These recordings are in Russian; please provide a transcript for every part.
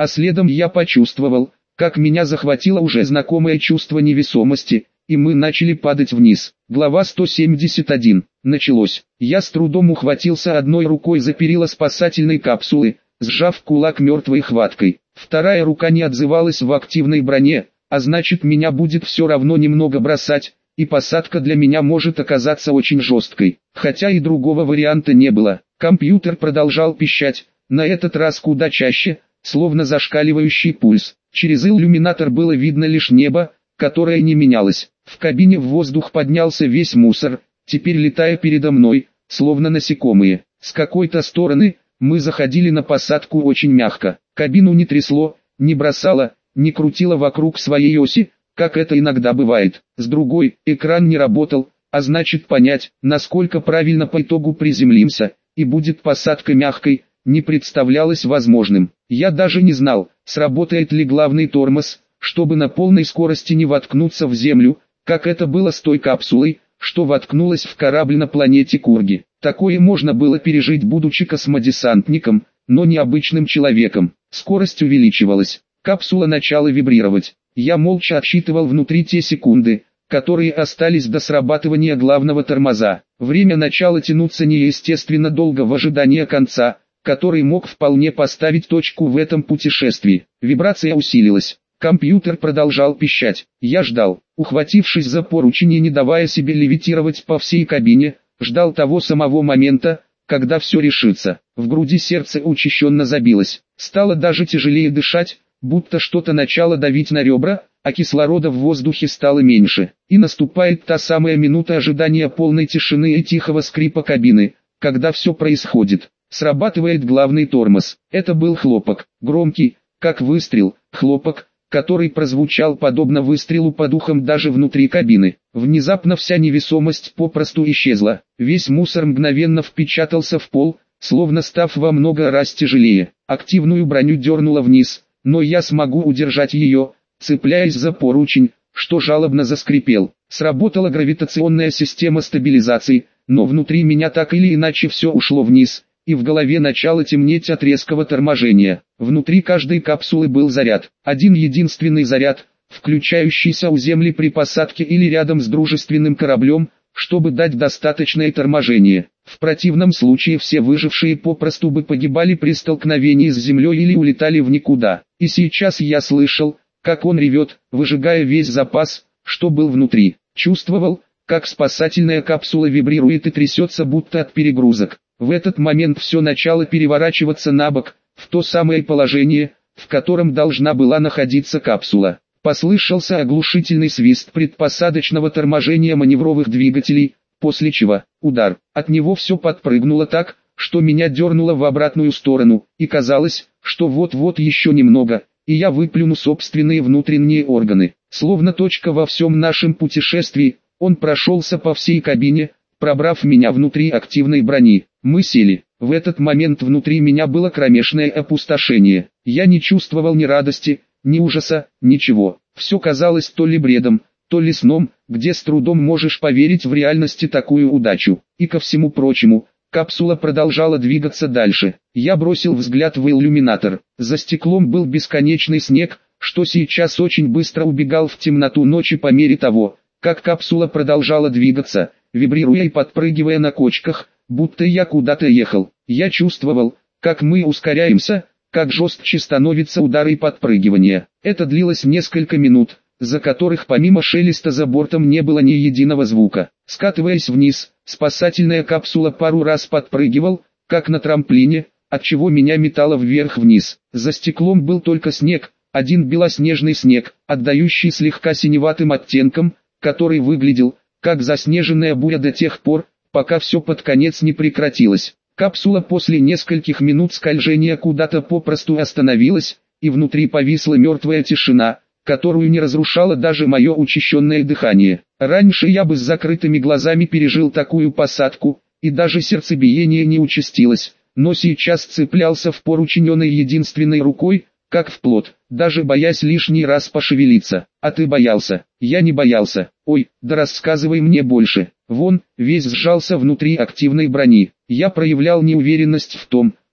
а следом я почувствовал, как меня захватило уже знакомое чувство невесомости, и мы начали падать вниз. Глава 171. Началось. Я с трудом ухватился одной рукой за перила спасательной капсулы, сжав кулак мертвой хваткой. Вторая рука не отзывалась в активной броне, а значит меня будет все равно немного бросать, и посадка для меня может оказаться очень жесткой. Хотя и другого варианта не было. Компьютер продолжал пищать, на этот раз куда чаще, словно зашкаливающий пульс. Через иллюминатор было видно лишь небо, которое не менялось. В кабине в воздух поднялся весь мусор, теперь летая передо мной, словно насекомые. С какой-то стороны, мы заходили на посадку очень мягко. Кабину не трясло, не бросало, не крутило вокруг своей оси, как это иногда бывает. С другой, экран не работал, а значит понять, насколько правильно по итогу приземлимся, и будет посадка мягкой, не представлялось возможным. Я даже не знал, сработает ли главный тормоз, чтобы на полной скорости не воткнуться в землю, как это было с той капсулой, что воткнулась в корабль на планете Курги. Такое можно было пережить, будучи космодесантником, но не обычным человеком. Скорость увеличивалась, капсула начала вибрировать. Я молча отсчитывал внутри те секунды, которые остались до срабатывания главного тормоза. Время начало тянуться неестественно долго в ожидании конца, который мог вполне поставить точку в этом путешествии. Вибрация усилилась. Компьютер продолжал пищать. Я ждал, ухватившись за поручень и не давая себе левитировать по всей кабине, ждал того самого момента, когда все решится. В груди сердце учащенно забилось. Стало даже тяжелее дышать, будто что-то начало давить на ребра, а кислорода в воздухе стало меньше. И наступает та самая минута ожидания полной тишины и тихого скрипа кабины, когда все происходит. Срабатывает главный тормоз. Это был хлопок, громкий, как выстрел, хлопок, который прозвучал подобно выстрелу по духам даже внутри кабины. Внезапно вся невесомость попросту исчезла. Весь мусор мгновенно впечатался в пол, словно став во много раз тяжелее. Активную броню дернуло вниз, но я смогу удержать ее, цепляясь за поручень, что жалобно заскрипел. Сработала гравитационная система стабилизации, но внутри меня так или иначе все ушло вниз, и в голове начало темнеть от резкого торможения. Внутри каждой капсулы был заряд. Один единственный заряд, включающийся у Земли при посадке или рядом с дружественным кораблем, чтобы дать достаточное торможение. В противном случае все выжившие попросту бы погибали при столкновении с Землей или улетали в никуда. И сейчас я слышал, как он ревет, выжигая весь запас, что был внутри. Чувствовал, как спасательная капсула вибрирует и трясется будто от перегрузок. В этот момент все начало переворачиваться на бок, в то самое положение, в котором должна была находиться капсула. Послышался оглушительный свист предпосадочного торможения маневровых двигателей, после чего удар. От него все подпрыгнуло так, что меня дернуло в обратную сторону, и казалось, что вот-вот еще немного, и я выплюну собственные внутренние органы. Словно точка во всем нашем путешествии, он прошелся по всей кабине, пробрав меня внутри активной брони. Мы сели. В этот момент внутри меня было кромешное опустошение. Я не чувствовал ни радости, ни ужаса, ничего. Все казалось то ли бредом, то ли сном, где с трудом можешь поверить в реальности такую удачу. И ко всему прочему, капсула продолжала двигаться дальше. Я бросил взгляд в иллюминатор. За стеклом был бесконечный снег, что сейчас очень быстро убегал в темноту ночи по мере того, как капсула продолжала двигаться, вибрируя и подпрыгивая на кочках, будто я куда-то ехал. Я чувствовал, как мы ускоряемся, как жестче становится удар и подпрыгивание. Это длилось несколько минут, за которых помимо шелеста за бортом не было ни единого звука. Скатываясь вниз, спасательная капсула пару раз подпрыгивал, как на трамплине, отчего меня метало вверх-вниз. За стеклом был только снег, один белоснежный снег, отдающий слегка синеватым оттенком, который выглядел, как заснеженная буря до тех пор, пока все под конец не прекратилось. Капсула после нескольких минут скольжения куда-то попросту остановилась, и внутри повисла мертвая тишина, которую не разрушало даже мое учащенное дыхание. Раньше я бы с закрытыми глазами пережил такую посадку, и даже сердцебиение не участилось, но сейчас цеплялся в поручень единственной рукой, как в плот, даже боясь лишний раз пошевелиться. А ты боялся? Я не боялся. Ой, да рассказывай мне больше. Вон, весь сжался внутри активной брони. Я проявлял неуверенность в том,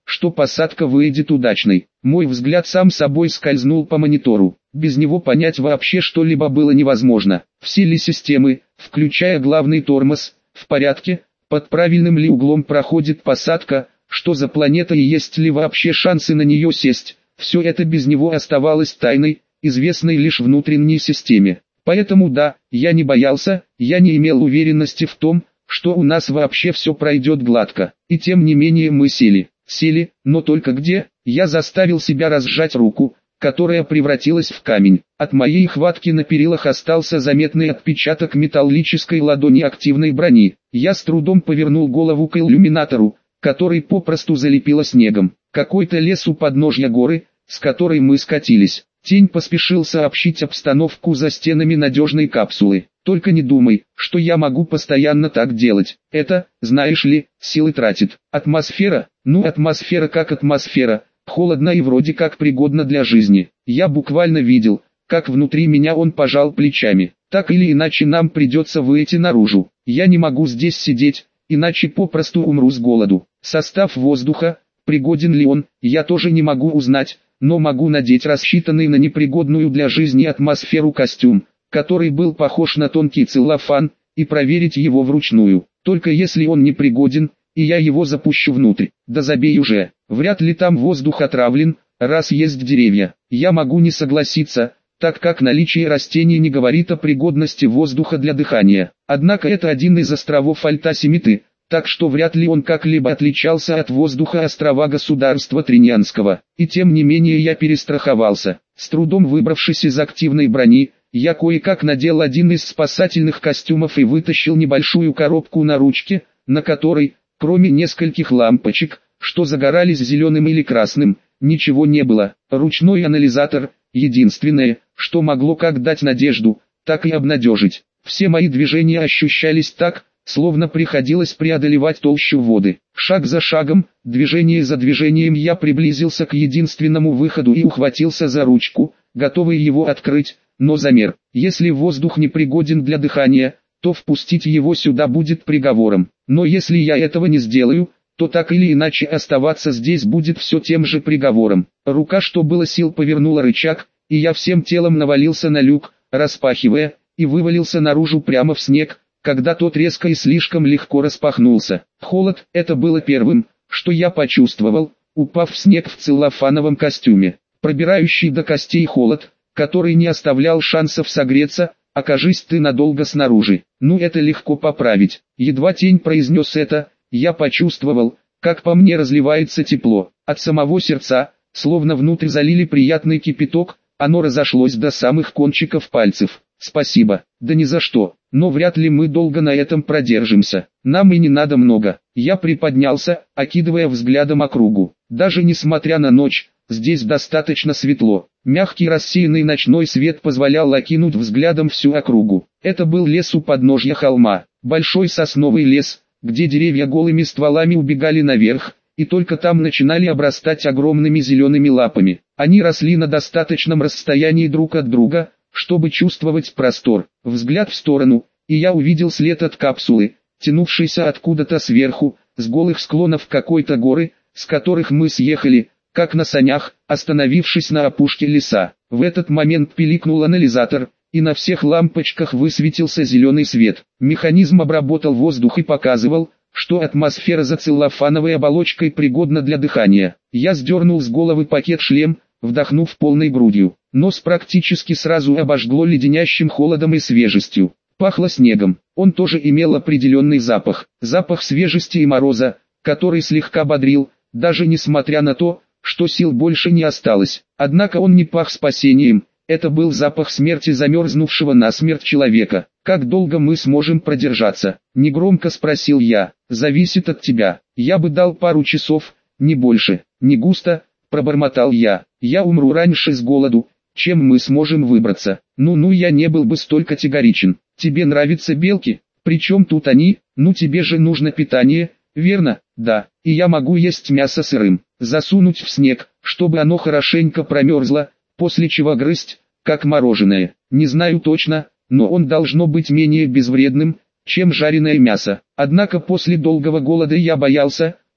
что посадка выйдет удачной. Мой взгляд сам собой скользнул по монитору. Без него понять вообще что-либо было невозможно. Все ли системы, включая главный тормоз, в порядке, под правильным ли углом проходит посадка, что за планета и есть ли вообще шансы на нее сесть. Все это без него оставалось тайной, известной лишь внутренней системе. Поэтому да, я не боялся, я не имел уверенности в том, что у нас вообще все пройдет гладко. И тем не менее мы сели, но только где? Я заставил себя разжать руку, которая превратилась в камень. От моей хватки на перилах остался заметный отпечаток металлической ладони активной брони. Я с трудом повернул голову к иллюминатору, который попросту залепило снегом. Какой-то лес у подножья горы, с которой мы скатились. Тень поспешил сообщить обстановку за стенами надежной капсулы. Только не думай, что я могу постоянно так делать. Это, знаешь ли, силы тратит. Атмосфера? Ну атмосфера как атмосфера. Холодно и вроде как пригодно для жизни. Я буквально видел, как внутри меня он пожал плечами. Так или иначе нам придется выйти наружу. Я не могу здесь сидеть, иначе попросту умру с голоду. Состав воздуха, пригоден ли он, я тоже не могу узнать, но могу надеть рассчитанный на непригодную для жизни атмосферу костюм, который был похож на тонкий целлофан, и проверить его вручную. Только если он непригоден, и я его запущу внутрь. Да забей уже, вряд ли там воздух отравлен, раз есть деревья. Я могу не согласиться, так как наличие растений не говорит о пригодности воздуха для дыхания. Однако это один из островов Альта-Семиты, так что вряд ли он как-либо отличался от воздуха острова государства Триньянского. И тем не менее я перестраховался. С трудом выбравшись из активной брони, я кое-как надел один из спасательных костюмов и вытащил небольшую коробку на ручке, на которой, кроме нескольких лампочек, что загорались зеленым или красным, ничего не было. Ручной анализатор, единственное, что могло как дать надежду, так и обнадежить. Все мои движения ощущались так, словно приходилось преодолевать толщу воды. Шаг за шагом, движение за движением я приблизился к единственному выходу и ухватился за ручку, готовый его открыть, но замер. Если воздух не пригоден для дыхания, то впустить его сюда будет приговором. Но если я этого не сделаю, то так или иначе оставаться здесь будет все тем же приговором. Рука, что было сил, повернула рычаг, и я всем телом навалился на люк, распахивая, и вывалился наружу прямо в снег, когда тот резко и слишком легко распахнулся. Холод, это было первым, что я почувствовал, упав в снег в целлофановом костюме. Пробирающий до костей холод, который не оставлял шансов согреться, окажись ты надолго снаружи. Ну это легко поправить. Едва тень произнес это, я почувствовал, как по мне разливается тепло. От самого сердца, словно внутрь залили приятный кипяток, оно разошлось до самых кончиков пальцев. Спасибо, да ни за что, но вряд ли мы долго на этом продержимся. Нам и не надо много. Я приподнялся, окидывая взглядом округу. Даже несмотря на ночь, здесь достаточно светло. Мягкий рассеянный ночной свет позволял окинуть взглядом всю округу. Это был лес у подножья холма, большой сосновый лес, где деревья голыми стволами убегали наверх, и только там начинали обрастать огромными зелеными лапами. Они росли на достаточном расстоянии друг от друга, чтобы чувствовать простор. Взгляд в сторону, и я увидел след от капсулы, тянувшийся откуда-то сверху, с голых склонов какой-то горы, с которых мы съехали, как на санях, остановившись на опушке леса. В этот момент пиликнул анализатор, и на всех лампочках высветился зеленый свет. Механизм обработал воздух и показывал, что атмосфера за целлофановой оболочкой пригодна для дыхания. Я сдернул с головы пакет-шлем, вдохнув полной грудью. Нос практически сразу обожгло леденящим холодом и свежестью. Пахло снегом. Он тоже имел определенный запах. Запах свежести и мороза, который слегка бодрил, даже несмотря на то, что сил больше не осталось. Однако он не пах спасением. Это был запах смерти замерзнувшего насмерть человека. «Как долго мы сможем продержаться?» — негромко спросил я. «Зависит от тебя. Я бы дал пару часов, не больше». «Не густо», — пробормотал я. «Я умру раньше с голоду, чем мы сможем выбраться». «Ну, я не был бы столь категоричен. Тебе нравятся белки? Причем тут они? Ну тебе же нужно питание, верно?» «Да, и я могу есть мясо сырым, засунуть в снег, чтобы оно хорошенько промерзло, после чего грызть, как мороженое. Не знаю точно, но он должно быть менее безвредным, чем жареное мясо. Однако после долгого голода я боялся,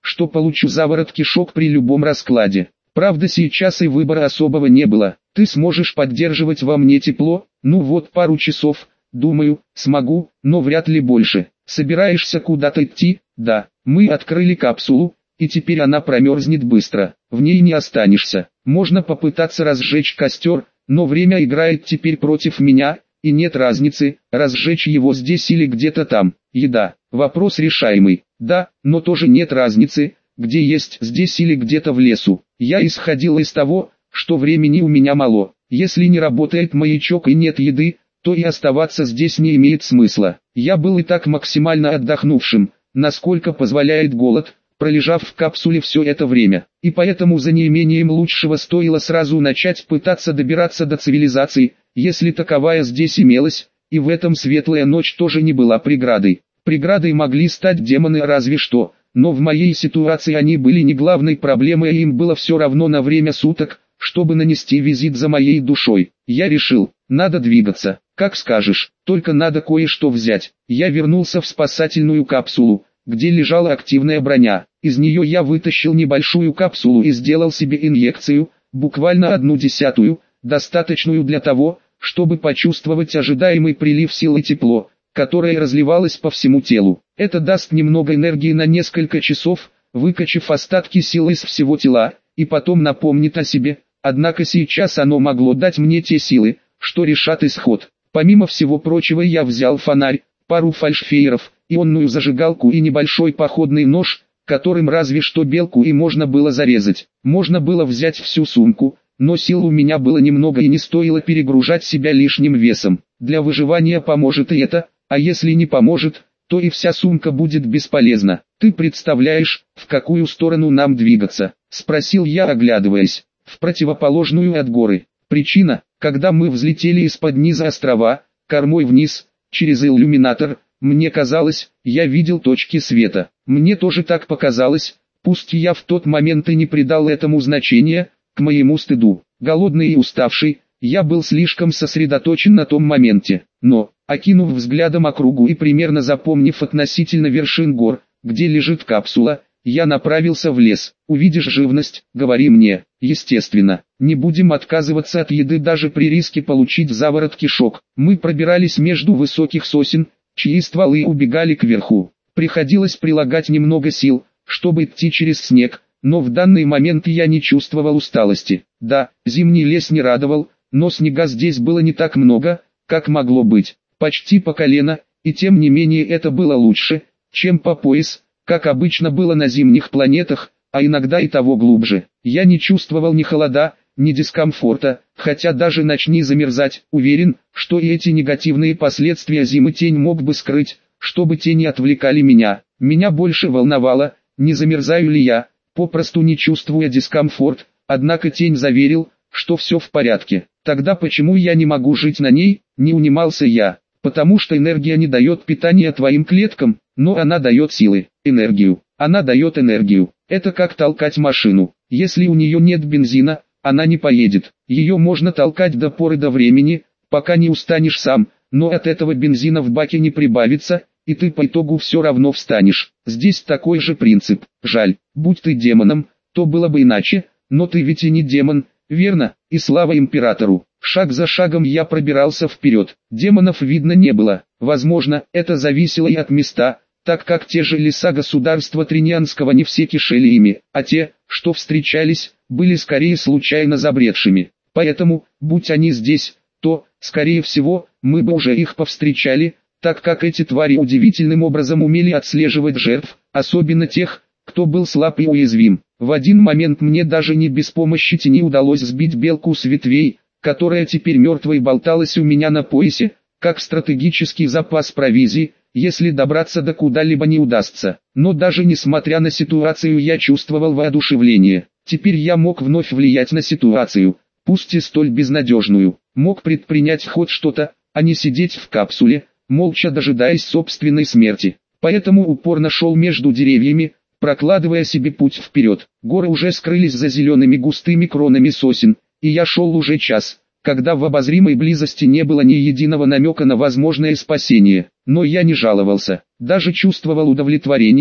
что получу заворот кишок при любом раскладе. Правда, сейчас и выбора особого не было. Ты сможешь поддерживать во мне тепло? Ну вот пару часов, думаю, смогу, но вряд ли больше. Собираешься куда-то идти? Да. Мы открыли капсулу, и теперь она промерзнет быстро. В ней не останешься. Можно попытаться разжечь костер, но время играет теперь против меня, и нет разницы, разжечь его здесь или где-то там. Еда. Вопрос решаемый. Да, но тоже нет разницы, где есть здесь или где-то в лесу. Я исходил из того, что времени у меня мало. Если не работает маячок и нет еды, то и оставаться здесь не имеет смысла. Я был и так максимально отдохнувшим, насколько позволяет голод, пролежав в капсуле все это время. И поэтому за неимением лучшего стоило сразу начать пытаться добираться до цивилизации, если таковая здесь имелась, и в этом светлая ночь тоже не была преградой. Преградой могли стать демоны разве что, но в моей ситуации они были не главной проблемой, и им было все равно на время суток, чтобы нанести визит за моей душой. Я решил, надо двигаться. Как скажешь, только надо кое-что взять. Я вернулся в спасательную капсулу, где лежала активная броня. Из нее я вытащил небольшую капсулу и сделал себе инъекцию, буквально 1/10, достаточную для того, чтобы почувствовать ожидаемый прилив сил и тепло, которое разливалось по всему телу. Это даст немного энергии на несколько часов, выкачав остатки сил из всего тела, и потом напомнит о себе. Однако сейчас оно могло дать мне те силы, что решат исход. Помимо всего прочего я взял фонарь, пару фальшфейеров, ионную зажигалку и небольшой походный нож, которым разве что белку и можно было зарезать. Можно было взять всю сумку, но сил у меня было немного и не стоило перегружать себя лишним весом. Для выживания поможет и это, а если не поможет, то и вся сумка будет бесполезна. «Ты представляешь, в какую сторону нам двигаться?» – спросил я, оглядываясь. «В противоположную от горы. Причина, когда мы взлетели из-под низа острова, кормой вниз, через иллюминатор, мне казалось, я видел точки света. Мне тоже так показалось, пусть я в тот момент и не придал этому значения, к моему стыду. Голодный и уставший, я был слишком сосредоточен на том моменте. Но, окинув взглядом округу и примерно запомнив относительно вершин гор, где лежит капсула, я направился в лес. Увидишь живность, говори мне. Естественно, не будем отказываться от еды даже при риске получить заворот кишок. Мы пробирались между высоких сосен, чьи стволы убегали кверху. Приходилось прилагать немного сил, чтобы идти через снег, но в данный момент я не чувствовал усталости. Да, зимний лес не радовал, но снега здесь было не так много, как могло быть. Почти по колено, и тем не менее это было лучше, чем по пояс, как обычно было на зимних планетах, а иногда и того глубже. Я не чувствовал ни холода, ни дискомфорта, хотя даже начни замерзать, уверен, что и эти негативные последствия зимы тень мог бы скрыть, чтобы тени отвлекали меня. Меня больше волновало, не замерзаю ли я, попросту не чувствуя дискомфорт, однако тень заверил, что все в порядке. Тогда почему я не могу жить на ней, не унимался я. Потому что энергия не дает питания твоим клеткам, но она дает силы, энергию. Она дает энергию. Это как толкать машину. Если у нее нет бензина, она не поедет. Ее можно толкать до поры до времени, пока не устанешь сам, но от этого бензина в баке не прибавится, и ты по итогу все равно встанешь. Здесь такой же принцип. Жаль, будь ты демоном, то было бы иначе, но ты ведь и не демон, верно? И слава императору. Шаг за шагом я пробирался вперед. Демонов видно не было. Возможно, это зависело и от места, так как те же леса государства Тринианского не все кишели ими, а те, что встречались, были скорее случайно забредшими. Поэтому, будь они здесь, то, скорее всего, мы бы уже их повстречали, так как эти твари удивительным образом умели отслеживать жертв, особенно тех, кто был слаб и уязвим. В один момент мне даже не без помощи тени удалось сбить белку с ветвей, которая теперь мертвой болталась у меня на поясе, как стратегический запас провизии, если добраться до куда-либо не удастся. Но даже несмотря на ситуацию я чувствовал воодушевление. Теперь я мог вновь влиять на ситуацию, пусть и столь безнадежную. Мог предпринять хоть что-то, а не сидеть в капсуле, молча дожидаясь собственной смерти. Поэтому упорно шел между деревьями, прокладывая себе путь вперед. Горы уже скрылись за зелеными густыми кронами сосен, и я шел уже час, когда в обозримой близости не было ни единого намека на возможное спасение. Но я не жаловался, даже чувствовал удовлетворение,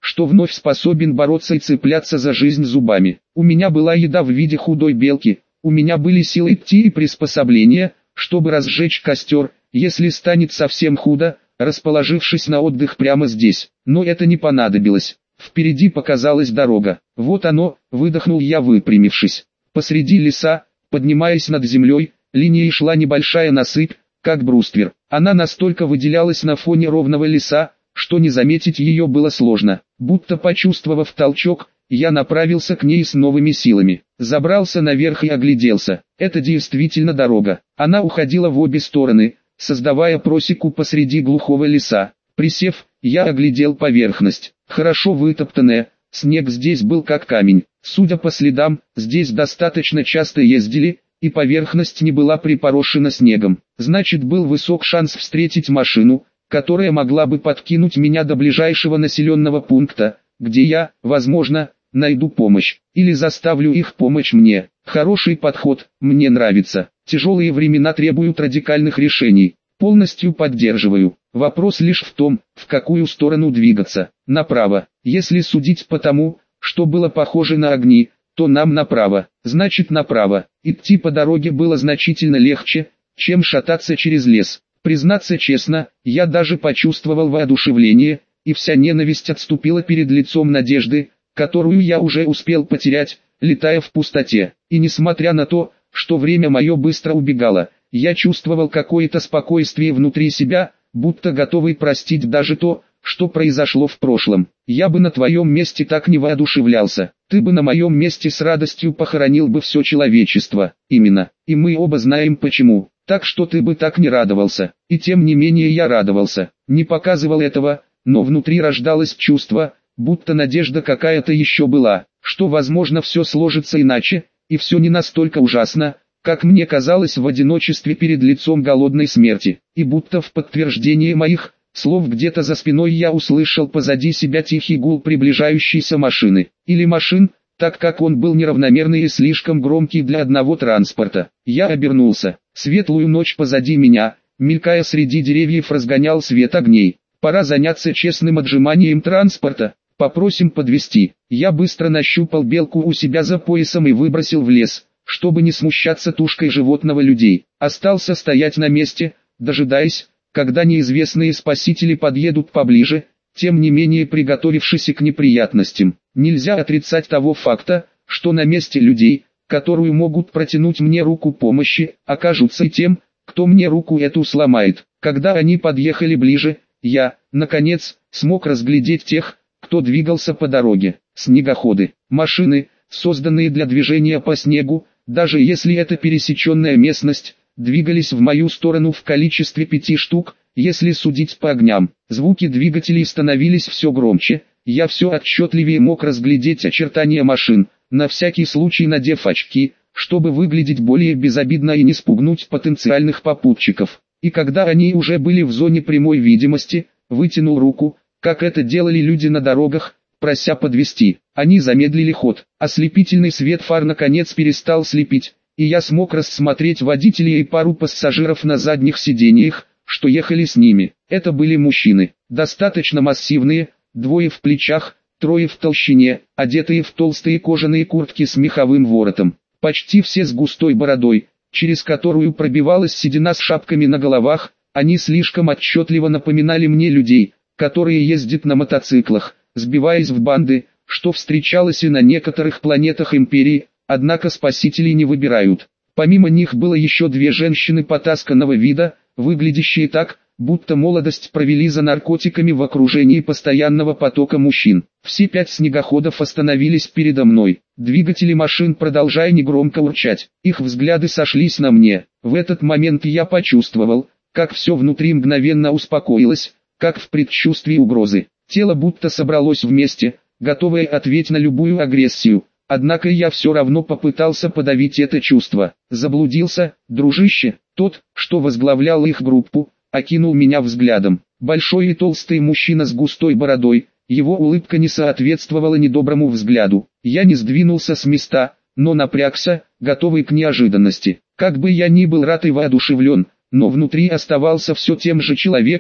что вновь способен бороться и цепляться за жизнь зубами. У меня была еда в виде худой белки, у меня были силы идти и приспособления, чтобы разжечь костер, если станет совсем худо, расположившись на отдых прямо здесь. Но это не понадобилось. Впереди показалась дорога. Вот оно, выдохнул я, выпрямившись. Посреди леса, поднимаясь над землей, линией шла небольшая насыпь, как бруствер. Она настолько выделялась на фоне ровного леса, что не заметить ее было сложно. Будто почувствовав толчок, я направился к ней с новыми силами. Забрался наверх и огляделся. Это действительно дорога. Она уходила в обе стороны, создавая просеку посреди глухого леса. Присев, я оглядел поверхность. Хорошо вытоптанная, снег здесь был как камень. Судя по следам, здесь достаточно часто ездили, и поверхность не была припорошена снегом. Значит, был высок шанс встретить машину, которая могла бы подкинуть меня до ближайшего населенного пункта, где я, возможно, найду помощь, или заставлю их помочь мне. Хороший подход, мне нравится. Тяжелые времена требуют радикальных решений. Полностью поддерживаю. Вопрос лишь в том, в какую сторону двигаться. Направо. Если судить по тому, что было похоже на огни, то нам направо. Значит направо. Идти по дороге было значительно легче, чем шататься через лес. Признаться честно, я даже почувствовал воодушевление, и вся ненависть отступила перед лицом надежды, которую я уже успел потерять, летая в пустоте. И несмотря на то, что время мое быстро убегало, я чувствовал какое-то спокойствие внутри себя, будто готовый простить даже то, что произошло в прошлом. Я бы на твоем месте так не воодушевлялся. Ты бы на моем месте с радостью похоронил бы все человечество. Именно. И мы оба знаем почему. Так что ты бы так не радовался. И тем не менее я радовался. Не показывал этого, но внутри рождалось чувство, будто надежда какая-то еще была, что возможно все сложится иначе, и все не настолько ужасно, как мне казалось в одиночестве перед лицом голодной смерти. И будто в подтверждение моих слов где-то за спиной я услышал позади себя тихий гул приближающейся машины. Или машин, так как он был неравномерный и слишком громкий для одного транспорта. Я обернулся. Светлую ночь позади меня, мелькая среди деревьев, разгонял свет огней. Пора заняться честным отжиманием транспорта. Попросим подвезти. Я быстро нащупал белку у себя за поясом и выбросил в лес, чтобы не смущаться тушкой животного людей. Остался стоять на месте, дожидаясь, когда неизвестные спасители подъедут поближе, тем не менее приготовившись к неприятностям. Нельзя отрицать того факта, что на месте людей, которую могут протянуть мне руку помощи, окажутся и тем, кто мне руку эту сломает. Когда они подъехали ближе, я, наконец, смог разглядеть тех, кто двигался по дороге. Снегоходы, машины, созданные для движения по снегу, даже если это пересеченная местность, двигались в мою сторону в количестве 5 штук, если судить по огням. Звуки двигателей становились все громче, я все отчетливее мог разглядеть очертания машин, на всякий случай надев очки, чтобы выглядеть более безобидно и не спугнуть потенциальных попутчиков. И когда они уже были в зоне прямой видимости, вытянул руку, как это делали люди на дорогах, прося подвести. Они замедлили ход. Ослепительный свет фар наконец перестал слепить, и я смог рассмотреть водителя и пару пассажиров на задних сиденьях, что ехали с ними. Это были мужчины, достаточно массивные, 2 в плечах, 3 в толщине, одетые в толстые кожаные куртки с меховым воротом. Почти все с густой бородой, через которую пробивалась седина с шапками на головах. Они слишком отчетливо напоминали мне людей, которые ездят на мотоциклах, сбиваясь в банды, что встречалось и на некоторых планетах Империи, однако спасителей не выбирают. Помимо них было еще 2 женщины потасканного вида, выглядящие так, будто молодость провели за наркотиками в окружении постоянного потока мужчин. Все 5 снегоходов остановились передо мной. Двигатели машин продолжая негромко урчать. Их взгляды сошлись на мне. В этот момент я почувствовал, как все внутри мгновенно успокоилось, как в предчувствии угрозы. Тело будто собралось вместе, готовое ответить на любую агрессию. Однако я все равно попытался подавить это чувство. Заблудился, дружище. Тот, что возглавлял их группу, окинул меня взглядом. Большой и толстый мужчина с густой бородой, его улыбка не соответствовала недоброму взгляду. Я не сдвинулся с места, но напрягся, готовый к неожиданности. Как бы я ни был рад и воодушевлен, но внутри оставался все тем же человеком,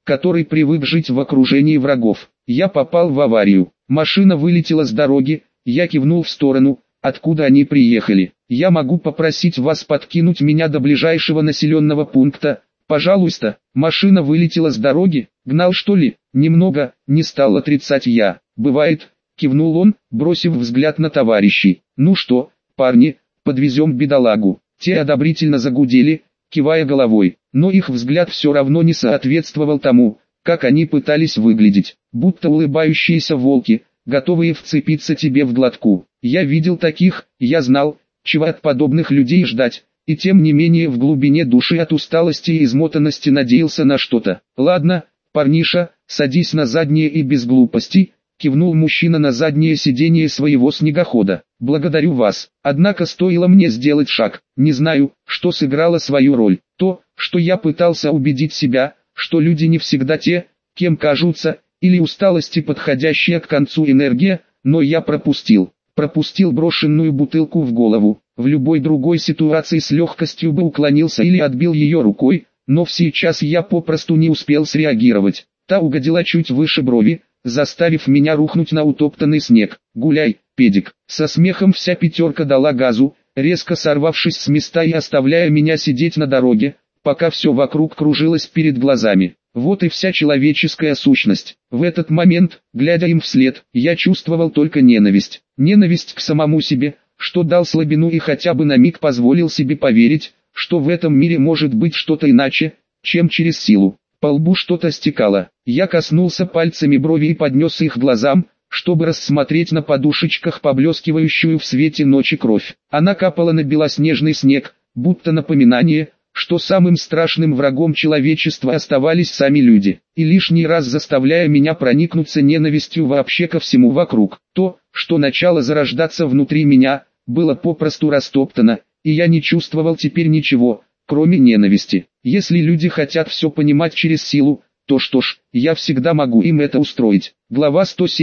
который привык жить в окружении врагов. Я попал в аварию. Машина вылетела с дороги, я кивнул в сторону, откуда они приехали. Я могу попросить вас подкинуть меня до ближайшего населенного пункта? Пожалуйста. Машина вылетела с дороги, гнал что ли? Немного, не стал отрицать я. Бывает, кивнул он, бросив взгляд на товарищей. Ну что, парни, подвезем бедолагу. Те одобрительно загудели, кивая головой, но их взгляд все равно не соответствовал тому, как они пытались выглядеть, будто улыбающиеся волки, готовые вцепиться тебе в глотку. Я видел таких, я знал, чего от подобных людей ждать, и тем не менее в глубине души от усталости и измотанности надеялся на что-то. Ладно, парниша, садись на заднее и без глупостей, кивнул мужчина на заднее сиденье своего снегохода. Благодарю вас. Однако стоило мне сделать шаг. Не знаю, что сыграло свою роль. То, что я пытался убедить себя, что люди не всегда те, кем кажутся, или усталости подходящая к концу энергия, но я пропустил брошенную бутылку в голову. В любой другой ситуации с легкостью бы уклонился или отбил ее рукой, но сейчас я попросту не успел среагировать. Та угодила чуть выше брови, заставив меня рухнуть на утоптанный снег. Гуляй, педик. Со смехом вся пятерка дала газу, резко сорвавшись с места и оставляя меня сидеть на дороге, пока все вокруг кружилось перед глазами. Вот и вся человеческая сущность. В этот момент, глядя им вслед, я чувствовал только ненависть. Ненависть к самому себе, что дал слабину и хотя бы на миг позволил себе поверить, что в этом мире может быть что-то иначе, чем через силу. По лбу что-то стекало. Я коснулся пальцами брови и поднес их глазам, чтобы рассмотреть на подушечках поблескивающую в свете ночи кровь. Она капала на белоснежный снег, будто напоминание, что самым страшным врагом человечества оставались сами люди, и лишний раз заставляя меня проникнуться ненавистью вообще ко всему вокруг. То, что начало зарождаться внутри меня, было попросту растоптано, и я не чувствовал теперь ничего, кроме ненависти. Если люди хотят все понимать через силу, то что ж, я всегда могу им это устроить. Глава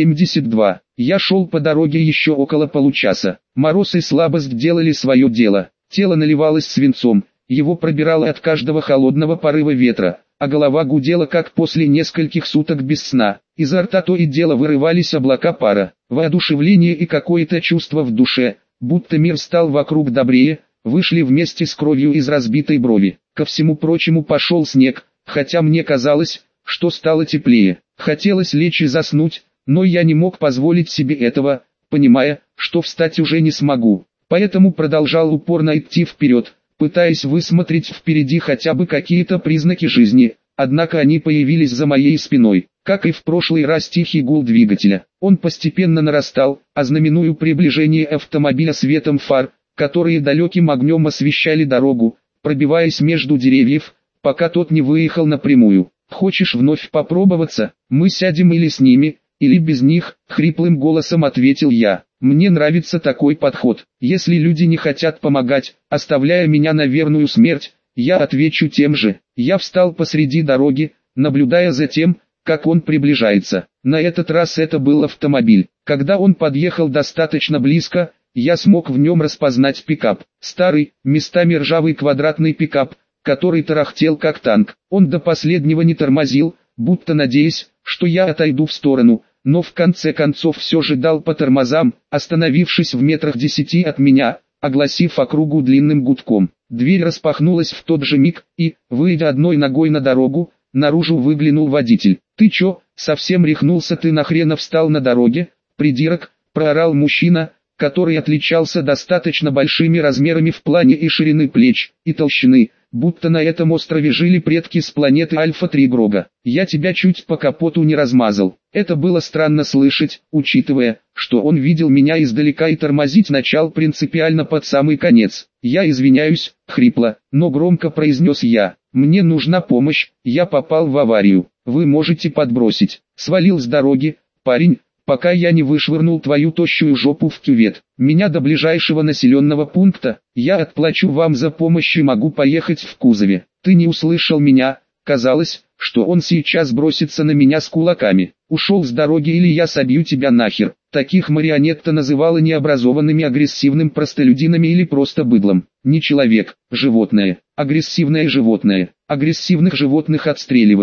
172. Я шел по дороге еще около получаса. Мороз и слабость делали свое дело. Тело наливалось свинцом, его пробирало от каждого холодного порыва ветра, а голова гудела как после нескольких суток без сна. Изо рта то и дело вырывались облака пара. Воодушевление и какое-то чувство в душе, будто мир стал вокруг добрее, вышли вместе с кровью из разбитой брови. Ко всему прочему пошел снег, хотя мне казалось, что стало теплее. Хотелось лечь и заснуть, но я не мог позволить себе этого, понимая, что встать уже не смогу. Поэтому продолжал упорно идти вперед, пытаясь высмотреть впереди хотя бы какие-то признаки жизни, однако они появились за моей спиной. Как и в прошлый раз тихий гул двигателя. Он постепенно нарастал, ознаменуя приближение автомобиля светом фар, которые далеким огнем освещали дорогу, пробиваясь между деревьев, пока тот не выехал напрямую. «Хочешь вновь попробоваться? Мы сядем или с ними, или без них», — хриплым голосом ответил я. «Мне нравится такой подход. Если люди не хотят помогать, оставляя меня на верную смерть, я отвечу тем же». Я встал посреди дороги, наблюдая за тем, как он приближается. На этот раз это был автомобиль. Когда он подъехал достаточно близко, я смог в нем распознать пикап. Старый, местами ржавый квадратный пикап, который тарахтел как танк. Он до последнего не тормозил, будто надеясь, что я отойду в сторону, но в конце концов все же дал по тормозам, остановившись в метрах 10 от меня, огласив округу длинным гудком. Дверь распахнулась в тот же миг, и, выйдя одной ногой на дорогу, наружу выглянул водитель. «Ты чё, совсем рехнулся, ты нахрена встал на дороге, придирок?» – проорал мужчина, который отличался достаточно большими размерами в плане и ширины плеч, и толщины, будто на этом острове жили предки с планеты Альфа-3 Грога. «Я тебя чуть по капоту не размазал». Это было странно слышать, учитывая, что он видел меня издалека и тормозить начал принципиально под самый конец. «Я извиняюсь», — хрипло, но громко произнес я. «Мне нужна помощь, я попал в аварию. Вы можете подбросить». «Свалил с дороги, парень, пока я не вышвырнул твою тощую жопу в кювет. Меня до ближайшего населенного пункта, я отплачу вам за помощь и могу поехать в кузове». «Ты не услышал меня». Казалось, что он сейчас бросится на меня с кулаками. «Ушел с дороги или я собью тебя нахер». Таких марионетка называла необразованными агрессивным простолюдинами или просто быдлом. Не человек, животное. Агрессивное животное. Агрессивных животных отстреливают.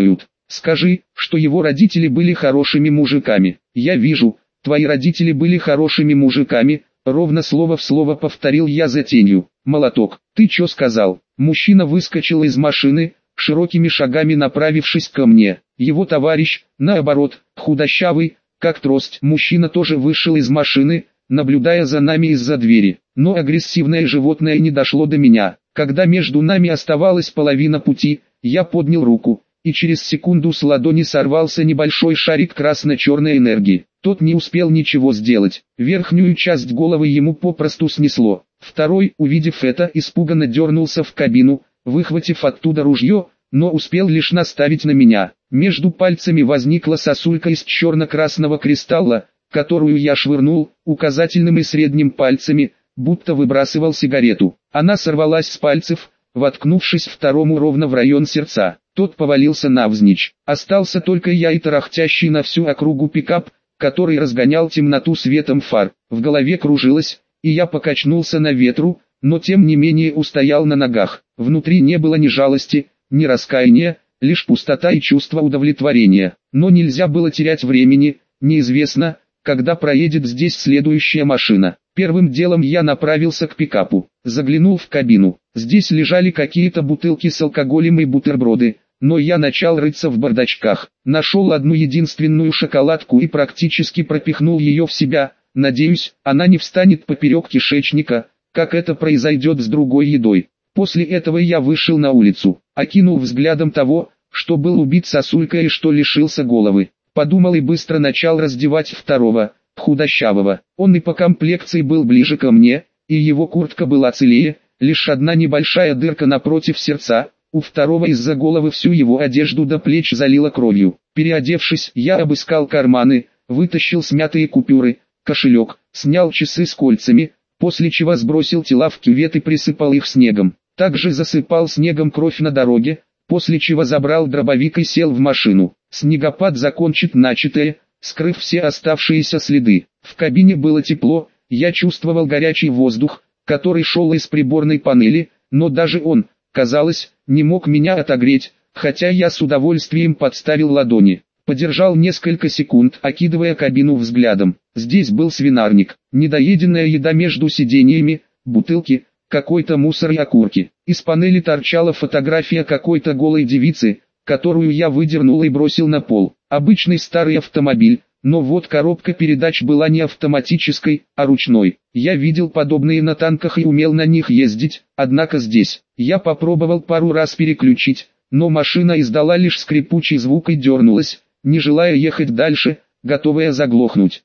Скажи, что его родители были хорошими мужиками. Я вижу, твои родители были хорошими мужиками, ровно слово в слово повторил я за тенью. Молоток, ты чё сказал? Мужчина выскочил из машины, широкими шагами направившись ко мне. Его товарищ, наоборот, худощавый, как трость. Мужчина тоже вышел из машины, наблюдая за нами из-за двери. Но агрессивное животное не дошло до меня. Когда между нами оставалась половина пути, я поднял руку, и через секунду с ладони сорвался небольшой шарик красно-черной энергии. Тот не успел ничего сделать, верхнюю часть головы ему попросту снесло. Второй, увидев это, испуганно дернулся в кабину, выхватив оттуда ружье, но успел лишь наставить на меня. Между пальцами возникла сосулька из черно-красного кристалла, которую я швырнул указательным и средним пальцами, будто выбрасывал сигарету. Она сорвалась с пальцев, воткнувшись второму ровно в район сердца. Тот повалился навзничь. Остался только я и тарахтящий на всю округу пикап, который разгонял темноту светом фар. В голове кружилось, и я покачнулся на ветру, но тем не менее устоял на ногах. Внутри не было ни жалости, ни раскаяния, лишь пустота и чувство удовлетворения. Но нельзя было терять времени, неизвестно, когда проедет здесь следующая машина. Первым делом я направился к пикапу, заглянул в кабину. Здесь лежали какие-то бутылки с алкоголем и бутерброды, но я начал рыться в бардачках. Нашел одну единственную шоколадку и практически пропихнул ее в себя. Надеюсь, она не встанет поперек кишечника, как это произойдет с другой едой. После этого я вышел на улицу, окинул взглядом того, что был убит сосулькой и что лишился головы. Подумал и быстро начал раздевать второго, худощавого. Он и по комплекции был ближе ко мне, и его куртка была целее, лишь одна небольшая дырка напротив сердца. У второго из-за головы всю его одежду до плеч залило кровью. Переодевшись, я обыскал карманы, вытащил смятые купюры, кошелек, снял часы с кольцами, после чего сбросил тела в кювет и присыпал их снегом. Также засыпал снегом кровь на дороге, после чего забрал дробовик и сел в машину. Снегопад закончит начатое, скрыв все оставшиеся следы. В кабине было тепло, я чувствовал горячий воздух, который шел из приборной панели, но даже он, казалось, не мог меня отогреть, хотя я с удовольствием подставил ладони. Подержал несколько секунд, окидывая кабину взглядом. Здесь был свинарник, недоеденная еда между сиденьями, бутылки, какой-то мусор и окурки. Из панели торчала фотография какой-то голой девицы, которую я выдернул и бросил на пол. Обычный старый автомобиль, но вот коробка передач была не автоматической, а ручной. Я видел подобные на танках и умел на них ездить, однако здесь. Я попробовал пару раз переключить, но машина издала лишь скрипучий звук и дернулась, не желая ехать дальше, готовая заглохнуть.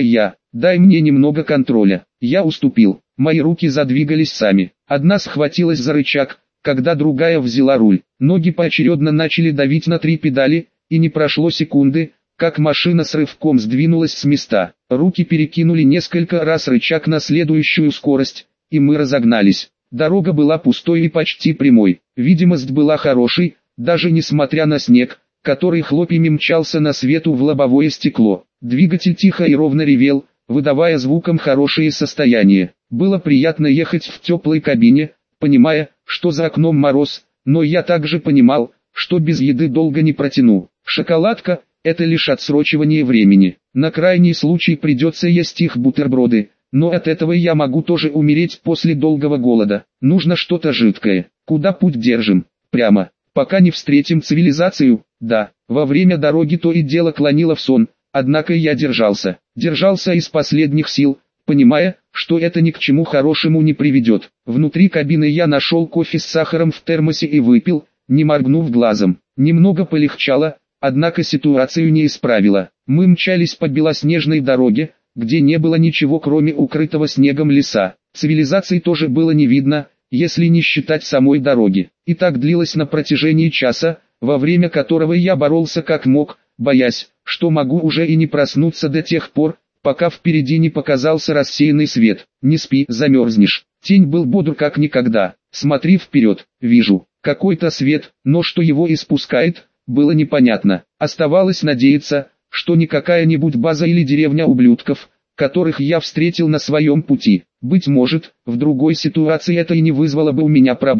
Дай мне немного контроля. Я уступил, мои руки задвигались сами. Одна схватилась за рычаг, когда другая взяла руль. Ноги поочередно начали давить на 3 педали, и не прошло секунды, как машина с рывком сдвинулась с места. Руки перекинули несколько раз рычаг на следующую скорость, и мы разогнались. Дорога была пустой и почти прямой. Видимость была хорошей, даже несмотря на снег, который хлопьями мчался на свету в лобовое стекло. Двигатель тихо и ровно ревел, выдавая звуком хорошее состояние. Было приятно ехать в теплой кабине, понимая, что за окном мороз, но я также понимал, что без еды долго не протяну. Шоколадка – это лишь отсрочивание времени. На крайний случай придется есть их бутерброды, но от этого я могу тоже умереть после долгого голода. Нужно что-то жидкое. Куда путь держим? Прямо. Пока не встретим цивилизацию. Да, во время дороги то и дело клонило в сон, однако я держался. Держался из последних сил, понимая, что это ни к чему хорошему не приведет. Внутри кабины я нашел кофе с сахаром в термосе и выпил, не моргнув глазом. Немного полегчало, однако ситуацию не исправило. Мы мчались по белоснежной дороге, где не было ничего кроме укрытого снегом леса. Цивилизации тоже было не видно, если не считать самой дороги. И так длилось на протяжении часа, во время которого я боролся как мог, боясь, что могу уже и не проснуться до тех пор, пока впереди не показался рассеянный свет. Не спи, замерзнешь. Тень был бодр как никогда. Смотри вперед, вижу, какой-то свет, но что его испускает, было непонятно. Оставалось надеяться, что не какая-нибудь база или деревня ублюдков, которых я встретил на своем пути. Быть может, в другой ситуации это и не вызвало бы у меня проблем,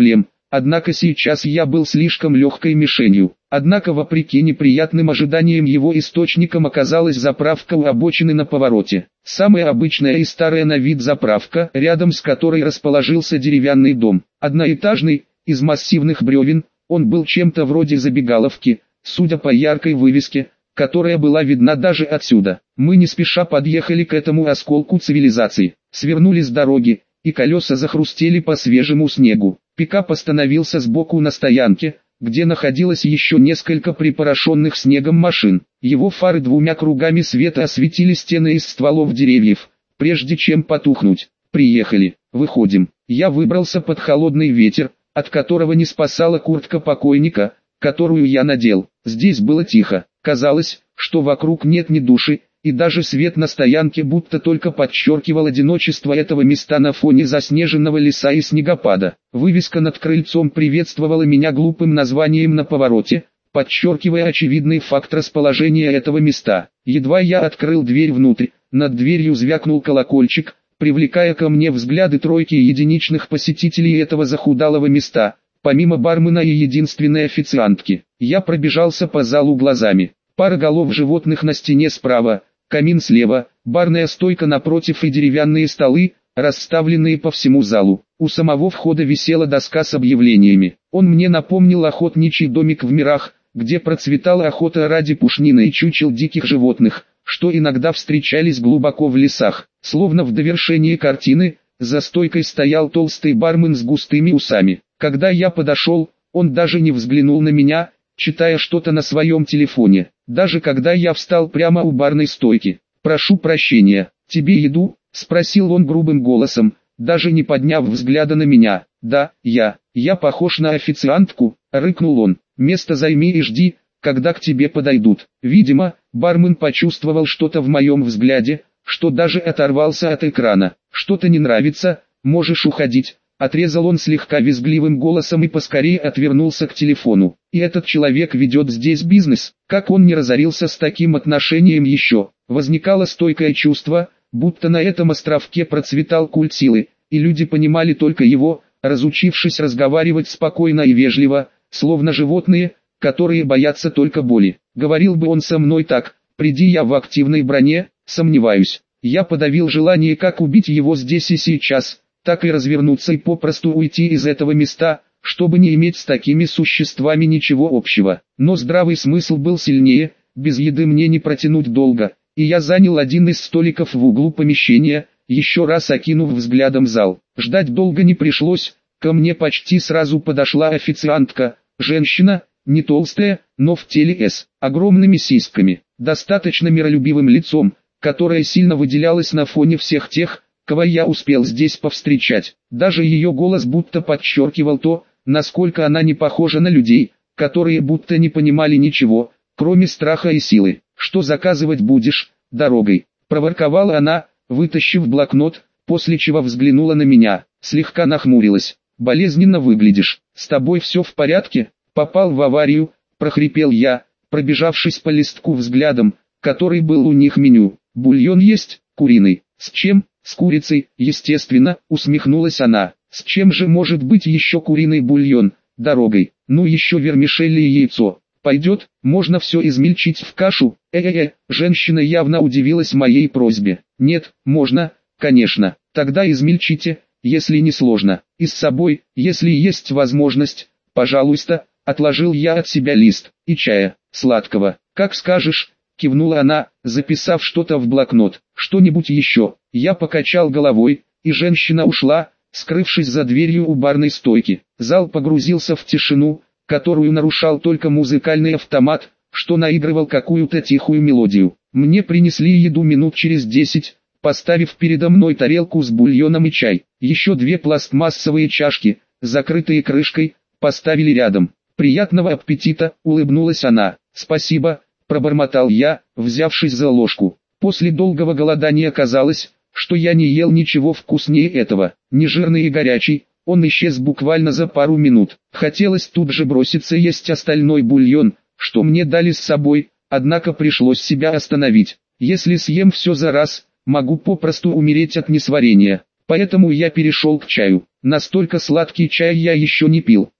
однако сейчас я был слишком легкой мишенью. Однако вопреки неприятным ожиданиям его источником оказалась заправка у обочины на повороте. Самая обычная и старая на вид заправка, рядом с которой расположился деревянный дом. Одноэтажный, из массивных бревен, он был чем-то вроде забегаловки, судя по яркой вывеске, которая была видна даже отсюда. Мы не спеша подъехали к этому осколку цивилизации, свернули с дороги, и колеса захрустели по свежему снегу. Пикап остановился сбоку на стоянке, где находилось еще несколько припорошенных снегом машин. Его фары двумя кругами света осветили стены из стволов деревьев, прежде чем потухнуть. «Приехали, выходим». Я выбрался под холодный ветер, от которого не спасала куртка покойника, которую я надел. Здесь было тихо, казалось, что вокруг нет ни души, и даже свет на стоянке будто только подчеркивал одиночество этого места на фоне заснеженного леса и снегопада. Вывеска над крыльцом приветствовала меня глупым названием на повороте, подчеркивая очевидный факт расположения этого места. Едва я открыл дверь внутрь, над дверью звякнул колокольчик, привлекая ко мне взгляды тройки единичных посетителей этого захудалого места, помимо бармена и единственной официантки. Я пробежался по залу глазами. Пара голов животных на стене справа, камин слева, барная стойка напротив и деревянные столы, расставленные по всему залу. У самого входа висела доска с объявлениями. Он мне напомнил охотничий домик в мирах, где процветала охота ради пушнины и чучел диких животных, что иногда встречались глубоко в лесах. Словно в довершении картины, за стойкой стоял толстый бармен с густыми усами. Когда я подошел, он даже не взглянул на меня, читая что-то на своем телефоне. Даже когда я встал прямо у барной стойки. «Прошу прощения, тебе еду?» — спросил он грубым голосом, даже не подняв взгляда на меня. «Да, я похож на официантку», — рыкнул он. «Место займи и жди, когда к тебе подойдут». Видимо, бармен почувствовал что-то в моем взгляде, что даже оторвался от экрана. «Что-то не нравится, можешь уходить», — отрезал он слегка визгливым голосом и поскорее отвернулся к телефону. И этот человек ведет здесь бизнес. Как он не разорился с таким отношением еще? Возникало стойкое чувство, будто на этом островке процветал культ силы, и люди понимали только его, разучившись разговаривать спокойно и вежливо, словно животные, которые боятся только боли. Говорил бы он со мной так, приди я в активной броне, сомневаюсь. Я подавил желание как убить его здесь и сейчас, так и развернуться и попросту уйти из этого места, чтобы не иметь с такими существами ничего общего. Но здравый смысл был сильнее, без еды мне не протянуть долго, и я занял один из столиков в углу помещения, еще раз окинув взглядом зал. Ждать долго не пришлось, ко мне почти сразу подошла официантка, женщина, не толстая, но в теле с огромными сиськами, достаточно миролюбивым лицом, которое сильно выделялось на фоне всех тех, кого я успел здесь повстречать. Даже ее голос будто подчеркивал то, насколько она не похожа на людей, которые будто не понимали ничего, кроме страха и силы. «Что заказывать будешь, дорогой?» — проворковала она, вытащив блокнот, после чего взглянула на меня, слегка нахмурилась. «Болезненно выглядишь. С тобой все в порядке?» «Попал в аварию», — прохрипел я, пробежавшись по листку взглядом, который был у них меню. «Бульон есть, куриный». «С чем?» «С курицей, естественно», — усмехнулась она. «С чем же может быть еще куриный бульон, дорогой? Ну еще вермишель и яйцо. Пойдет, можно все измельчить в кашу?» Женщина явно удивилась моей просьбе. «Нет, можно, конечно. Тогда измельчите, если не сложно. И с собой, если есть возможность, пожалуйста». Отложил я от себя лист. «И чая, сладкого». «Как скажешь», — кивнула она, записав что-то в блокнот. «Что-нибудь еще?» Я покачал головой, и женщина ушла, скрывшись за дверью у барной стойки. Зал погрузился в тишину, которую нарушал только музыкальный автомат, что наигрывал какую-то тихую мелодию. Мне принесли еду минут через 10, поставив передо мной тарелку с бульоном и чай. Еще 2 пластмассовые чашки, закрытые крышкой, поставили рядом. «Приятного аппетита», — улыбнулась она. «Спасибо», — пробормотал я, взявшись за ложку. После долгого голодания казалось, что я не ел ничего вкуснее этого. Нежирный и горячий, он исчез буквально за пару минут. Хотелось тут же броситься есть остальной бульон, что мне дали с собой, однако пришлось себя остановить. Если съем все за раз, могу попросту умереть от несварения. Поэтому я перешел к чаю. Настолько сладкий чай я еще не пил.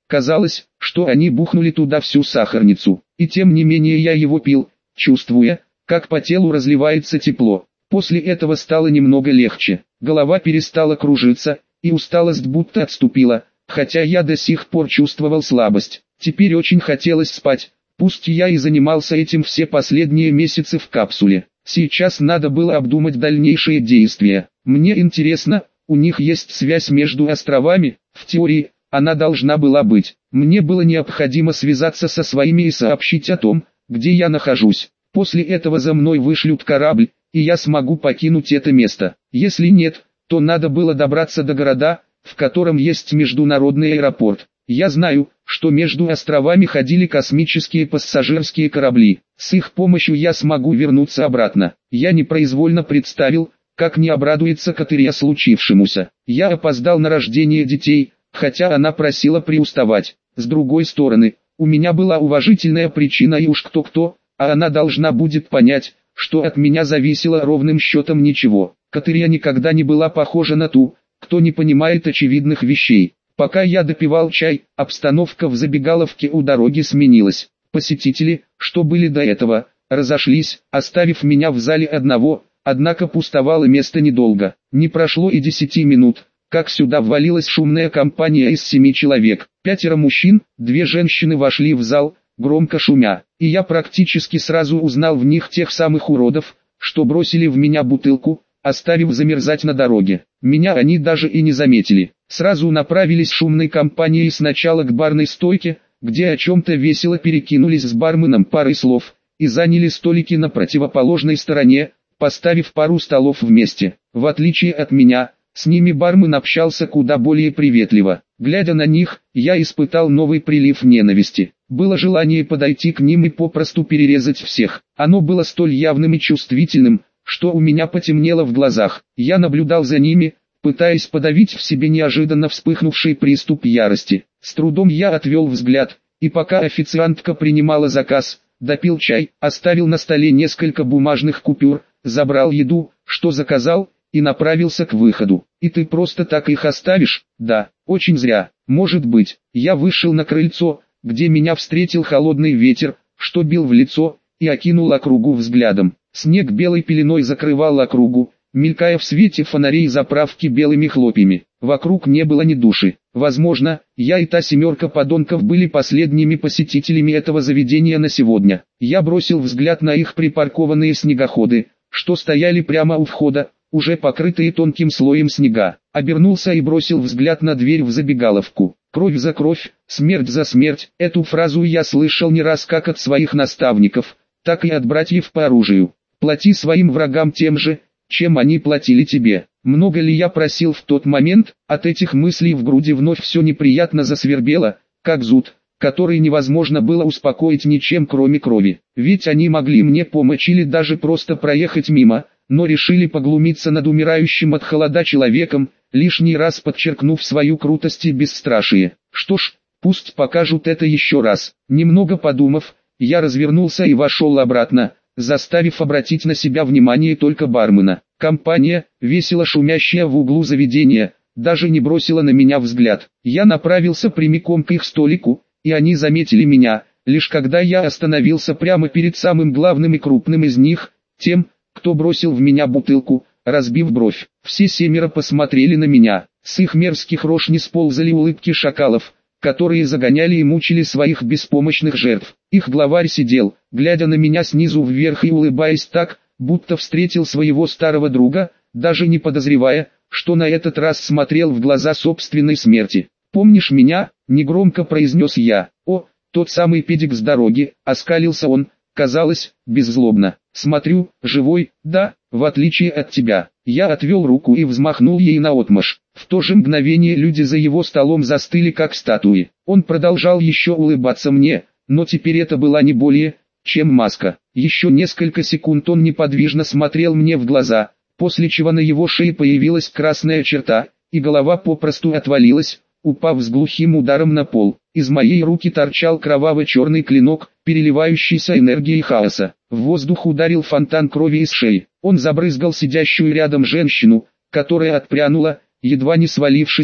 Казалось, что они бухнули туда всю сахарницу, и тем не менее я его пил, чувствуя, как по телу разливается тепло. После этого стало немного легче, голова перестала кружиться, и усталость будто отступила, хотя я до сих пор чувствовал слабость. Теперь очень хотелось спать, пусть я и занимался этим все последние месяцы в капсуле. Сейчас надо было обдумать дальнейшие действия. Мне интересно, у них есть связь между островами? В теории, она должна была быть. Мне было необходимо связаться со своими и сообщить о том, где я нахожусь. После этого за мной вышлют корабль, и я смогу покинуть это место. Если нет, то надо было добраться до города, в котором есть международный аэропорт. Я знаю, что между островами ходили космические пассажирские корабли. С их помощью я смогу вернуться обратно. Я непроизвольно представил, как не обрадуется Катерия случившемуся. Я опоздал на рождение детей, хотя она просила приуставать. С другой стороны, у меня была уважительная причина, и уж кто-кто, а она должна будет понять, что от меня зависело ровным счетом ничего. Катерия никогда не была похожа на ту, кто не понимает очевидных вещей. Пока я допивал чай, обстановка в забегаловке у дороги сменилась. Посетители, что были до этого, разошлись, оставив меня в зале одного, однако пустовало место недолго. Не прошло и 10 минут, как сюда ввалилась шумная компания из 7 человек. 5 мужчин, 2 женщины вошли в зал, громко шумя, и я практически сразу узнал в них тех самых уродов, что бросили в меня бутылку, оставив замерзать на дороге. Меня они даже и не заметили. Сразу направились шумной компанией сначала к барной стойке, где о чем-то весело перекинулись с барменом парой слов, и заняли столики на противоположной стороне, поставив пару столов вместе. В отличие от меня, с ними бармен общался куда более приветливо. Глядя на них, я испытал новый прилив ненависти. Было желание подойти к ним и попросту перерезать всех. Оно было столь явным и чувствительным, что у меня потемнело в глазах. Я наблюдал за ними, пытаясь подавить в себе неожиданно вспыхнувший приступ ярости. С трудом я отвел взгляд, и пока официантка принимала заказ, допил чай, оставил на столе несколько бумажных купюр, забрал еду, что заказал, и направился к выходу. «И ты просто так их оставишь?» «Да, очень зря. Может быть». Я вышел на крыльцо, где меня встретил холодный ветер, что бил в лицо, и окинул округу взглядом. Снег белой пеленой закрывал округу, мелькая в свете фонарей заправки белыми хлопьями. Вокруг не было ни души. Возможно, я и та 7 подонков были последними посетителями этого заведения на сегодня. Я бросил взгляд на их припаркованные снегоходы, что стояли прямо у входа, уже покрытые тонким слоем снега. Обернулся и бросил взгляд на дверь в забегаловку. «Кровь за кровь, смерть за смерть». Эту фразу я слышал не раз как от своих наставников, так и от братьев по оружию. «Плати своим врагам тем же, чем они платили тебе». Много ли я просил в тот момент? От этих мыслей в груди вновь все неприятно засвербело, как зуд, который невозможно было успокоить ничем кроме крови. Ведь они могли мне помочь или даже просто проехать мимо, но решили поглумиться над умирающим от холода человеком, лишний раз подчеркнув свою крутость и бесстрашие. Что ж, пусть покажут это еще раз. Немного подумав, я развернулся и вошел обратно, заставив обратить на себя внимание только бармена. Компания, весело шумящая в углу заведения, даже не бросила на меня взгляд. Я направился прямиком к их столику, и они заметили меня, лишь когда я остановился прямо перед самым главным и крупным из них, тем, кто бросил в меня бутылку, разбив бровь. Все 7 посмотрели на меня. С их мерзких рож не сползали улыбки шакалов, которые загоняли и мучили своих беспомощных жертв. Их главарь сидел, глядя на меня снизу вверх и улыбаясь так, будто встретил своего старого друга, даже не подозревая, что на этот раз смотрел в глаза собственной смерти. «Помнишь меня?» – негромко произнес я. «О, тот самый педик с дороги», – оскалился он, казалось, беззлобно. «Смотрю, живой, да, в отличие от тебя». Я отвел руку и взмахнул ей наотмашь. В то же мгновение люди за его столом застыли как статуи. Он продолжал еще улыбаться мне, но теперь это была не более, чем маска. Еще несколько секунд он неподвижно смотрел мне в глаза, после чего на его шее появилась красная черта, и голова попросту отвалилась, упав с глухим ударом на пол. Из моей руки торчал кроваво-черный клинок, переливающийся энергией хаоса. В воздух ударил фонтан крови из шеи. Он забрызгал сидящую рядом женщину, которая отпрянула, едва не свалившись,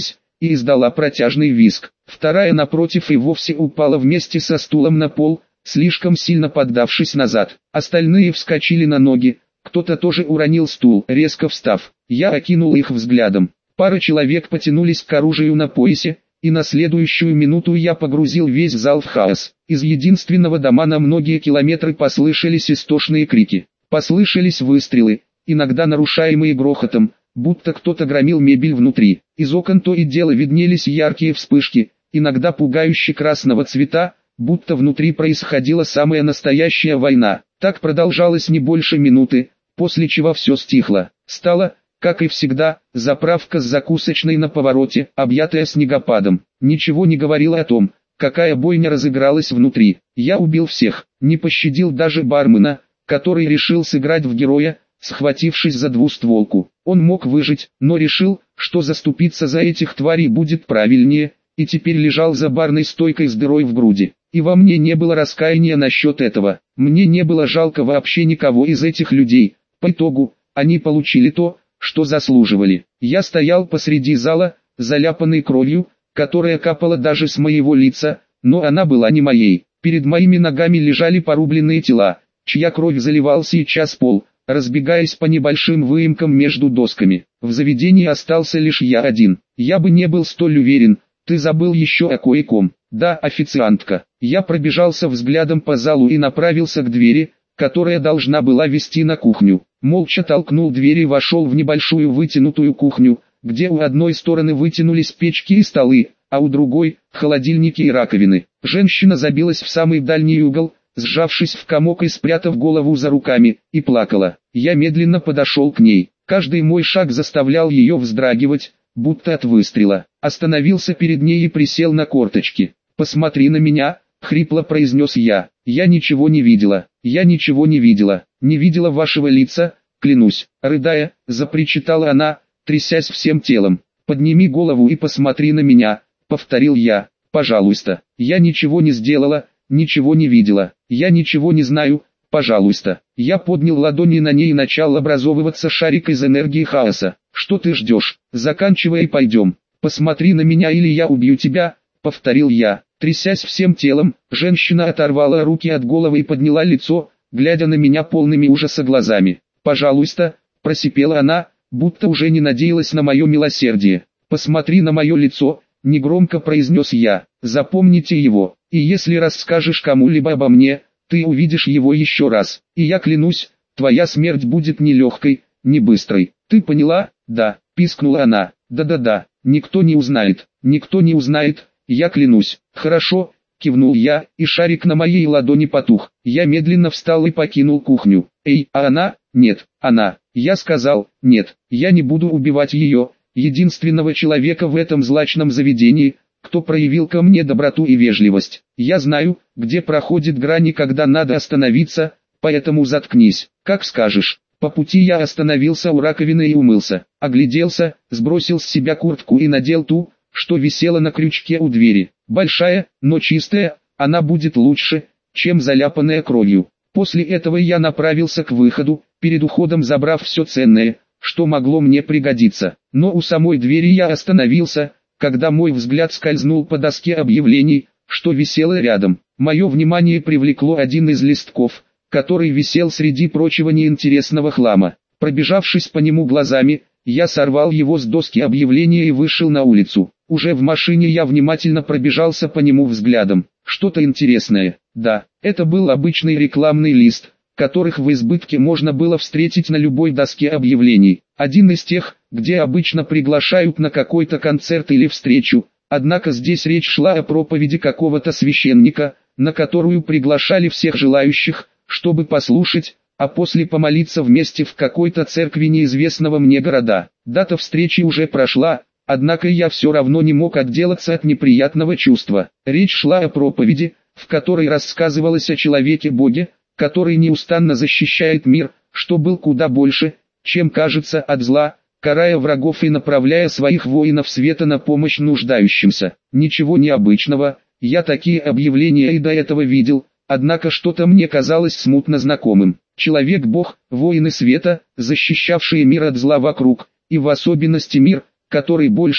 и издала протяжный визг. Вторая напротив и вовсе упала вместе со стулом на пол, слишком сильно поддавшись назад. Остальные вскочили на ноги, кто-то тоже уронил стул. Резко встав, я окинул их взглядом. Пара человек потянулись к оружию на поясе, и на следующую минуту я погрузил весь зал в хаос. Из единственного дома на многие километры послышались истошные крики. Послышались выстрелы, иногда нарушаемые грохотом, будто кто-то громил мебель внутри. Из окон то и дело виднелись яркие вспышки, иногда пугающе красного цвета, будто внутри происходила самая настоящая война. Так продолжалось не больше минуты, после чего все стихло. Стало, как и всегда, заправка с закусочной на повороте, объятая снегопадом. Ничего не говорило о том, какая бойня разыгралась внутри. Я убил всех, не пощадил даже бармена, который решил сыграть в героя, схватившись за двустволку. Он мог выжить, но решил, что заступиться за этих тварей будет правильнее, и теперь лежал за барной стойкой с дырой в груди. И во мне не было раскаяния насчет этого. Мне не было жалко вообще никого из этих людей. По итогу, они получили то, что заслуживали. Я стоял посреди зала, заляпанный кровью, которая капала даже с моего лица, но она была не моей. Перед моими ногами лежали порубленные тела, чья кровь заливал сейчас пол, разбегаясь по небольшим выемкам между досками. В заведении остался лишь я один. Я бы не был столь уверен, ты забыл еще о кое-ком. Да, официантка. Я пробежался взглядом по залу и направился к двери, которая должна была вести на кухню. Молча толкнул дверь и вошел в небольшую вытянутую кухню, где у одной стороны вытянулись печки и столы, а у другой – холодильники и раковины. Женщина забилась в самый дальний угол, сжавшись в комок и спрятав голову за руками, и плакала. Я медленно подошел к ней. Каждый мой шаг заставлял ее вздрагивать, будто от выстрела. Остановился перед ней и присел на корточки. «Посмотри на меня», — хрипло произнес я. «Я ничего не видела. Я ничего не видела. Не видела вашего лица, клянусь». Рыдая, запричитала она, трясясь всем телом. «Подними голову и посмотри на меня», — повторил я. «Пожалуйста. Я ничего не сделала, ничего не видела. Я ничего не знаю, пожалуйста». Я поднял ладони на ней и начал образовываться шарик из энергии хаоса. «Что ты ждешь? Заканчивай и пойдем. Посмотри на меня или я убью тебя», — повторил я. Трясясь всем телом, женщина оторвала руки от головы и подняла лицо, глядя на меня полными ужаса глазами. «Пожалуйста», — просипела она, будто уже не надеялась на мое милосердие. «Посмотри на мое лицо», — негромко произнес я. «Запомните его, и если расскажешь кому-либо обо мне, ты увидишь его еще раз, и я клянусь, твоя смерть будет не легкой, не быстрой. Ты поняла?» «Да», — пискнула она. «Да-да-да, никто не узнает, никто не узнает, я клянусь». «Хорошо», — кивнул я, и шарик на моей ладони потух. Я медленно встал и покинул кухню. «Эй, а она?» «Нет, она». Я сказал: «Нет, я не буду убивать ее, единственного человека в этом злачном заведении, кто проявил ко мне доброту и вежливость. Я знаю, где проходит грань и когда надо остановиться, поэтому заткнись, как скажешь». По пути я остановился у раковины и умылся, огляделся, сбросил с себя куртку и надел ту, что висела на крючке у двери. Большая, но чистая, она будет лучше, чем заляпанная кровью. После этого я направился к выходу, перед уходом забрав все ценное, что могло мне пригодиться. Но у самой двери я остановился, когда мой взгляд скользнул по доске объявлений, что висела рядом. Мое внимание привлекло один из листков, который висел среди прочего неинтересного хлама. Пробежавшись по нему глазами, я сорвал его с доски объявления и вышел на улицу. Уже в машине я внимательно пробежался по нему взглядом. Что-то интересное. Да, это был обычный рекламный лист, которых в избытке можно было встретить на любой доске объявлений. Один из тех, где обычно приглашают на какой-то концерт или встречу. Однако здесь речь шла о проповеди какого-то священника, на которую приглашали всех желающих, чтобы послушать, а после помолиться вместе в какой-то церкви неизвестного мне города. Дата встречи уже прошла, однако я все равно не мог отделаться от неприятного чувства. Речь шла о проповеди, в которой рассказывалось о человеке-боге, который неустанно защищает мир, что был куда больше, чем кажется, от зла, карая врагов и направляя своих воинов света на помощь нуждающимся. Ничего необычного, я такие объявления и до этого видел, однако что-то мне казалось смутно знакомым. Человек-бог, воины света, защищавшие мир от зла вокруг, и в особенности мир, который больше,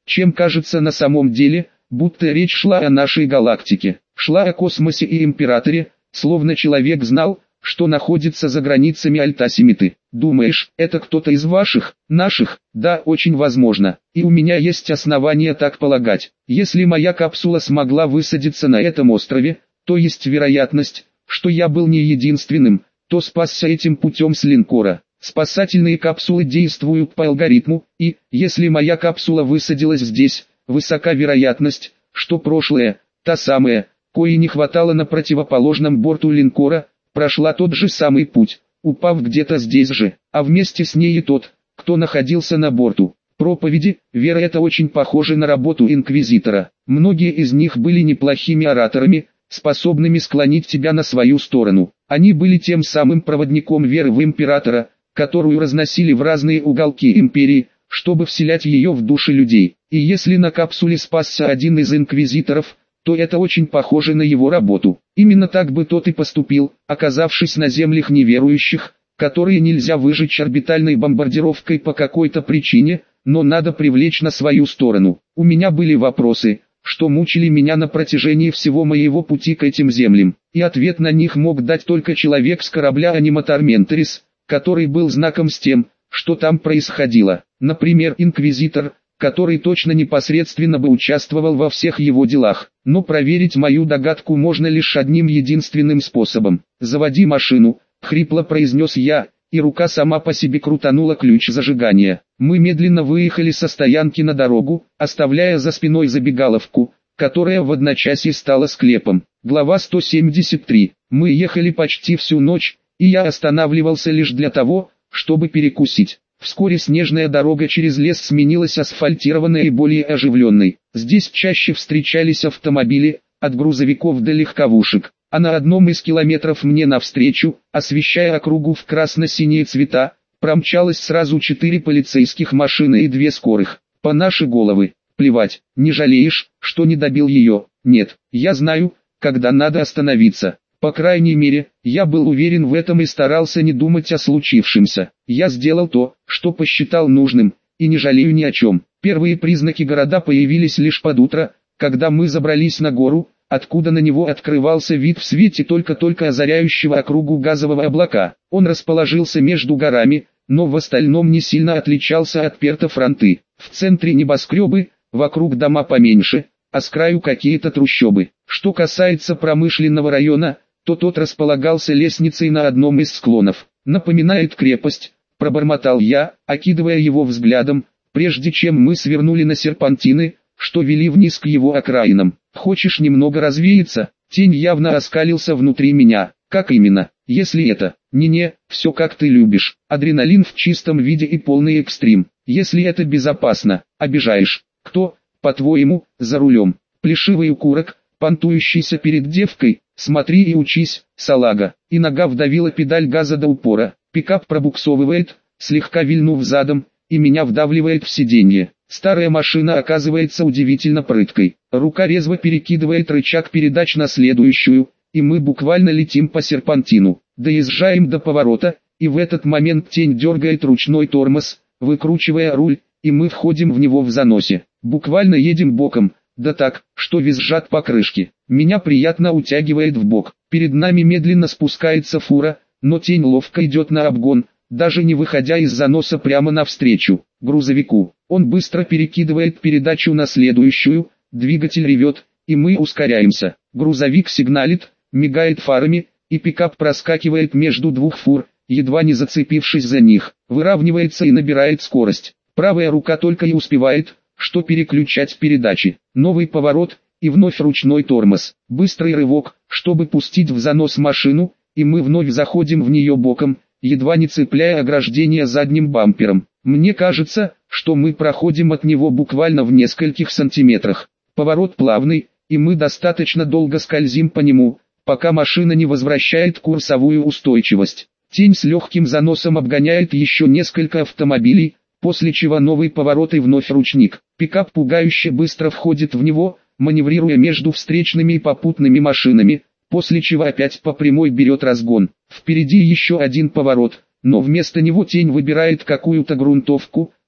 чем кажется на самом деле, будто речь шла о нашей галактике, шла о космосе и императоре, словно человек знал, что находится за границами Альтасимиты. Думаешь, это кто-то из ваших, наших? Да, очень возможно. И у меня есть основания так полагать. Если моя капсула смогла высадиться на этом острове, то есть вероятность, что я был не единственным, то спасся этим путем с линкора. Спасательные капсулы действуют по алгоритму, и, если моя капсула высадилась здесь, высока вероятность, что прошлое, та самая, коей не хватало на противоположном борту линкора, прошла тот же самый путь, упав где-то здесь же, а вместе с ней и тот, кто находился на борту. Проповеди, вера — это очень похоже на работу инквизитора. Многие из них были неплохими ораторами, способными склонить тебя на свою сторону. Они были тем самым проводником веры в императора, которую разносили в разные уголки империи, чтобы вселять ее в души людей. И если на капсуле спасся один из инквизиторов, то это очень похоже на его работу. Именно так бы тот и поступил, оказавшись на землях неверующих, которые нельзя выжечь орбитальной бомбардировкой по какой-то причине, но надо привлечь на свою сторону. У меня были вопросы, что мучили меня на протяжении всего моего пути к этим землям, и ответ на них мог дать только человек с корабля Аниматор Менторис, который был знаком с тем, что там происходило. Например, инквизитор, который точно непосредственно бы участвовал во всех его делах. Но проверить мою догадку можно лишь одним единственным способом. «Заводи машину», — хрипло произнес я, и рука сама по себе крутанула ключ зажигания. Мы медленно выехали со стоянки на дорогу, оставляя за спиной забегаловку, которая в одночасье стала склепом. Глава 173. Мы ехали почти всю ночь, и я останавливался лишь для того, чтобы перекусить. Вскоре снежная дорога через лес сменилась асфальтированной и более оживленной. Здесь чаще встречались автомобили, от грузовиков до легковушек, а на одном из километров мне навстречу, освещая округу в красно-синие цвета, промчалось сразу 4 полицейских машины и 2 скорых. По наши головы. Плевать, не жалеешь, что не добил ее? Нет, я знаю, когда надо остановиться. По крайней мере, я был уверен в этом и старался не думать о случившемся. Я сделал то, что посчитал нужным, и не жалею ни о чем. Первые признаки города появились лишь под утро, когда мы забрались на гору, откуда на него открывался вид в свете только-только озаряющего округу газового облака. Он расположился между горами, но в остальном не сильно отличался от Перто-Фронты. В центре небоскребы, вокруг дома поменьше, а с краю какие-то трущобы. Что касается промышленного района, то тот располагался лестницей на одном из склонов. «Напоминает крепость», — пробормотал я, окидывая его взглядом, прежде чем мы свернули на серпантины, что вели вниз к его окраинам. «Хочешь немного развеяться?» Тень явно оскалился внутри меня. «Как именно? Если это...» «Не-не, все как ты любишь. Адреналин в чистом виде и полный экстрим. Если это безопасно, обижаешь. Кто, по-твоему, за рулем? Плешивый укурок, понтующийся перед девкой? Смотри и учись, салага». И нога вдавила педаль газа до упора. Пикап пробуксовывает, слегка вильнув задом, и меня вдавливает в сиденье. Старая машина оказывается удивительно прыткой. Рука резво перекидывает рычаг передач на следующую, и мы буквально летим по серпантину. Доезжаем до поворота, и в этот момент тень дергает ручной тормоз, выкручивая руль, и мы входим в него в заносе. Буквально едем боком, да так, что визжат покрышки. Меня приятно утягивает в бок. Перед нами медленно спускается фура, но тень ловко идет на обгон, даже не выходя из заноса прямо навстречу грузовику. Он быстро перекидывает передачу на следующую, двигатель ревет, и мы ускоряемся. Грузовик сигналит, мигает фарами, и пикап проскакивает между двух фур, едва не зацепившись за них, выравнивается и набирает скорость. Правая рука только и успевает, что переключать передачи. Новый поворот, и вновь ручной тормоз. Быстрый рывок, чтобы пустить в занос машину, и мы вновь заходим в нее боком, едва не цепляя ограждение задним бампером. Мне кажется, что мы проходим от него буквально в нескольких сантиметрах. Поворот плавный, и мы достаточно долго скользим по нему, пока машина не возвращает курсовую устойчивость. Тень с легким заносом обгоняет еще несколько автомобилей, после чего новый поворот и вновь ручник. Пикап пугающе быстро входит в него, маневрируя между встречными и попутными машинами, после чего опять по прямой берет разгон. Впереди еще один поворот, но вместо него тень выбирает какую-то грунтовку,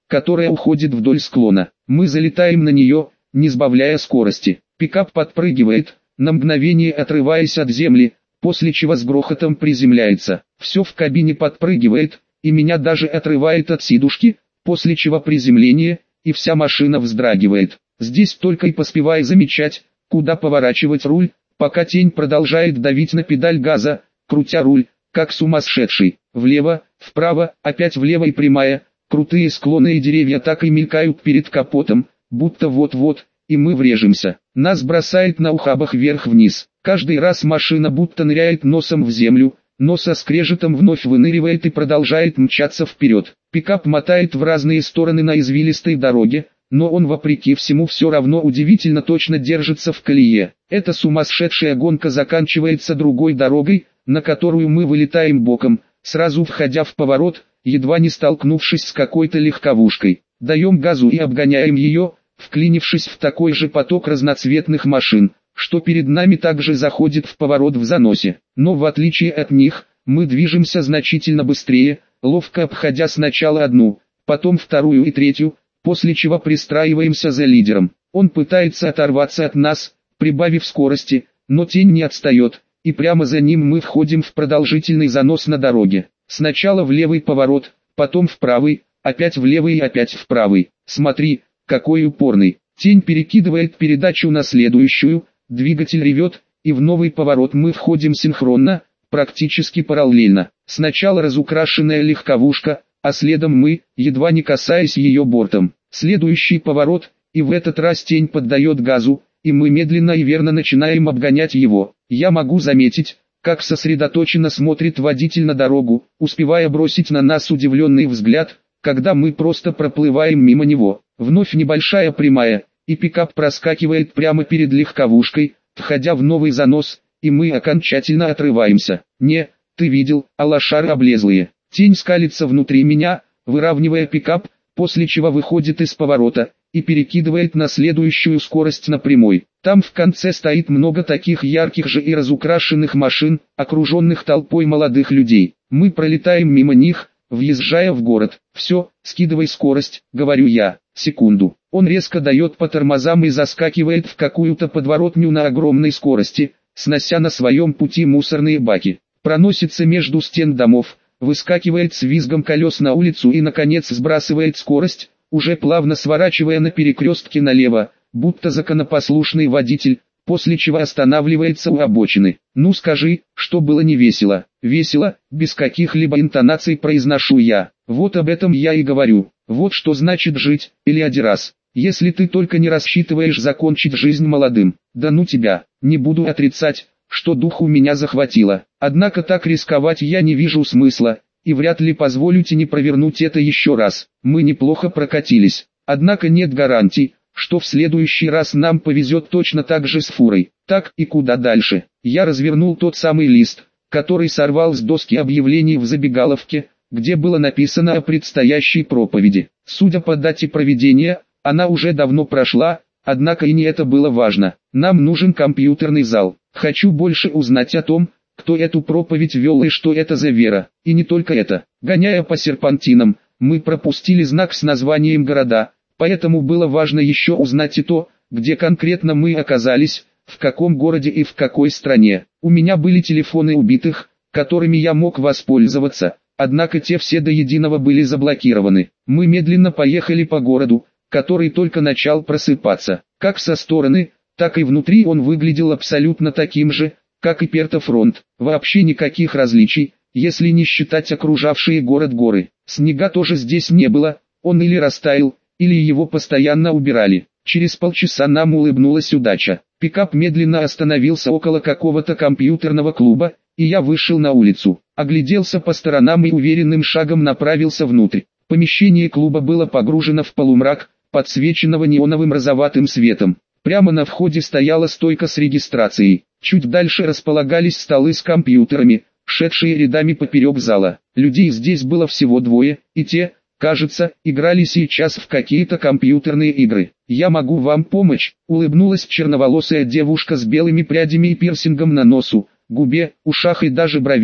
которая уходит вдоль склона. Мы залетаем на нее, не сбавляя скорости. Пикап подпрыгивает, на мгновение отрываясь от земли, после чего с грохотом приземляется. Все в кабине подпрыгивает, и меня даже отрывает от сидушки, после чего приземление, и вся машина вздрагивает. Здесь только и поспеваю замечать, куда поворачивать руль, пока тень продолжает давить на педаль газа, крутя руль, как сумасшедший. Влево, вправо, опять влево и прямая, крутые склоны и деревья так и мелькают перед капотом, будто вот-вот, и мы врежемся. Нас бросает на ухабах вверх-вниз. Каждый раз машина будто ныряет носом в землю, но со скрежетом вновь выныривает и продолжает мчаться вперед. Пикап мотает в разные стороны на извилистой дороге, но он вопреки всему все равно удивительно точно держится в колее. Эта сумасшедшая гонка заканчивается другой дорогой, на которую мы вылетаем боком, сразу входя в поворот, едва не столкнувшись с какой-то легковушкой. Даем газу и обгоняем ее, вклинившись в такой же поток разноцветных машин, что перед нами также заходит в поворот в заносе. Но в отличие от них, мы движемся значительно быстрее, ловко обходя сначала одну, потом вторую и третью, после чего пристраиваемся за лидером. Он пытается оторваться от нас, прибавив скорости, но тень не отстает, и прямо за ним мы входим в продолжительный занос на дороге. Сначала в левый поворот, потом в правый, опять в левый и опять в правый. Смотри, какой упорный. Тень перекидывает передачу на следующую, двигатель ревет, и в новый поворот мы входим синхронно, практически параллельно. Сначала разукрашенная легковушка, а следом мы, едва не касаясь ее бортом. Следующий поворот, и в этот раз тень поддает газу, и мы медленно и верно начинаем обгонять его. Я могу заметить, как сосредоточенно смотрит водитель на дорогу, успевая бросить на нас удивленный взгляд, когда мы просто проплываем мимо него. Вновь небольшая прямая, и пикап проскакивает прямо перед легковушкой, входя в новый занос, и мы окончательно отрываемся. Не, ты видел, а лошары облезлые. Тень скалится внутри меня, выравнивая пикап, после чего выходит из поворота, и перекидывает на следующую скорость на прямой. Там в конце стоит много таких ярких же и разукрашенных машин, окруженных толпой молодых людей. Мы пролетаем мимо них, въезжая в город. Все, скидывай скорость, говорю я. Секунду. Он резко дает по тормозам и заскакивает в какую-то подворотню на огромной скорости, снося на своем пути мусорные баки. Проносится между стен домов, выскакивает с визгом колес на улицу и наконец сбрасывает скорость, уже плавно сворачивая на перекрестке налево, будто законопослушный водитель, после чего останавливается у обочины. Ну скажи, что было не весело? Весело, без каких-либо интонаций произношу я. Вот об этом я и говорю. Вот что значит жить, или Адирас. Если ты только не рассчитываешь закончить жизнь молодым. Да ну тебя, не буду отрицать, что дух у меня захватило. Однако так рисковать я не вижу смысла, и вряд ли позволю тебе провернуть это еще раз. Мы неплохо прокатились. Однако нет гарантий, что в следующий раз нам повезет точно так же с фурой. Так и куда дальше? Я развернул тот самый лист, который сорвал с доски объявлений в забегаловке, где было написано о предстоящей проповеди. Судя по дате проведения, она уже давно прошла, однако и не это было важно. Нам нужен компьютерный зал. Хочу больше узнать о том, кто эту проповедь вел и что это за вера. И не только это. Гоняя по серпантинам, мы пропустили знак с названием города, поэтому было важно еще узнать и то, где конкретно мы оказались, в каком городе и в какой стране. У меня были телефоны убитых, которыми я мог воспользоваться, однако те все до единого были заблокированы. Мы медленно поехали по городу, который только начал просыпаться. Как со стороны, так и внутри он выглядел абсолютно таким же, как и Пертофронт. Вообще никаких различий, если не считать окружавшие город горы. Снега тоже здесь не было, он или растаял, или его постоянно убирали. Через полчаса нам улыбнулась удача. Пикап медленно остановился около какого-то компьютерного клуба, и я вышел на улицу, огляделся по сторонам и уверенным шагом направился внутрь. Помещение клуба было погружено в полумрак, подсвеченного неоновым розоватым светом. Прямо на входе стояла стойка с регистрацией. Чуть дальше располагались столы с компьютерами, шедшие рядами поперек зала. Людей здесь было всего двое, и те, кажется, играли сейчас в какие-то компьютерные игры. «Я могу вам помочь», — улыбнулась черноволосая девушка с белыми прядями и пирсингом на носу, губе, ушах и даже бровях,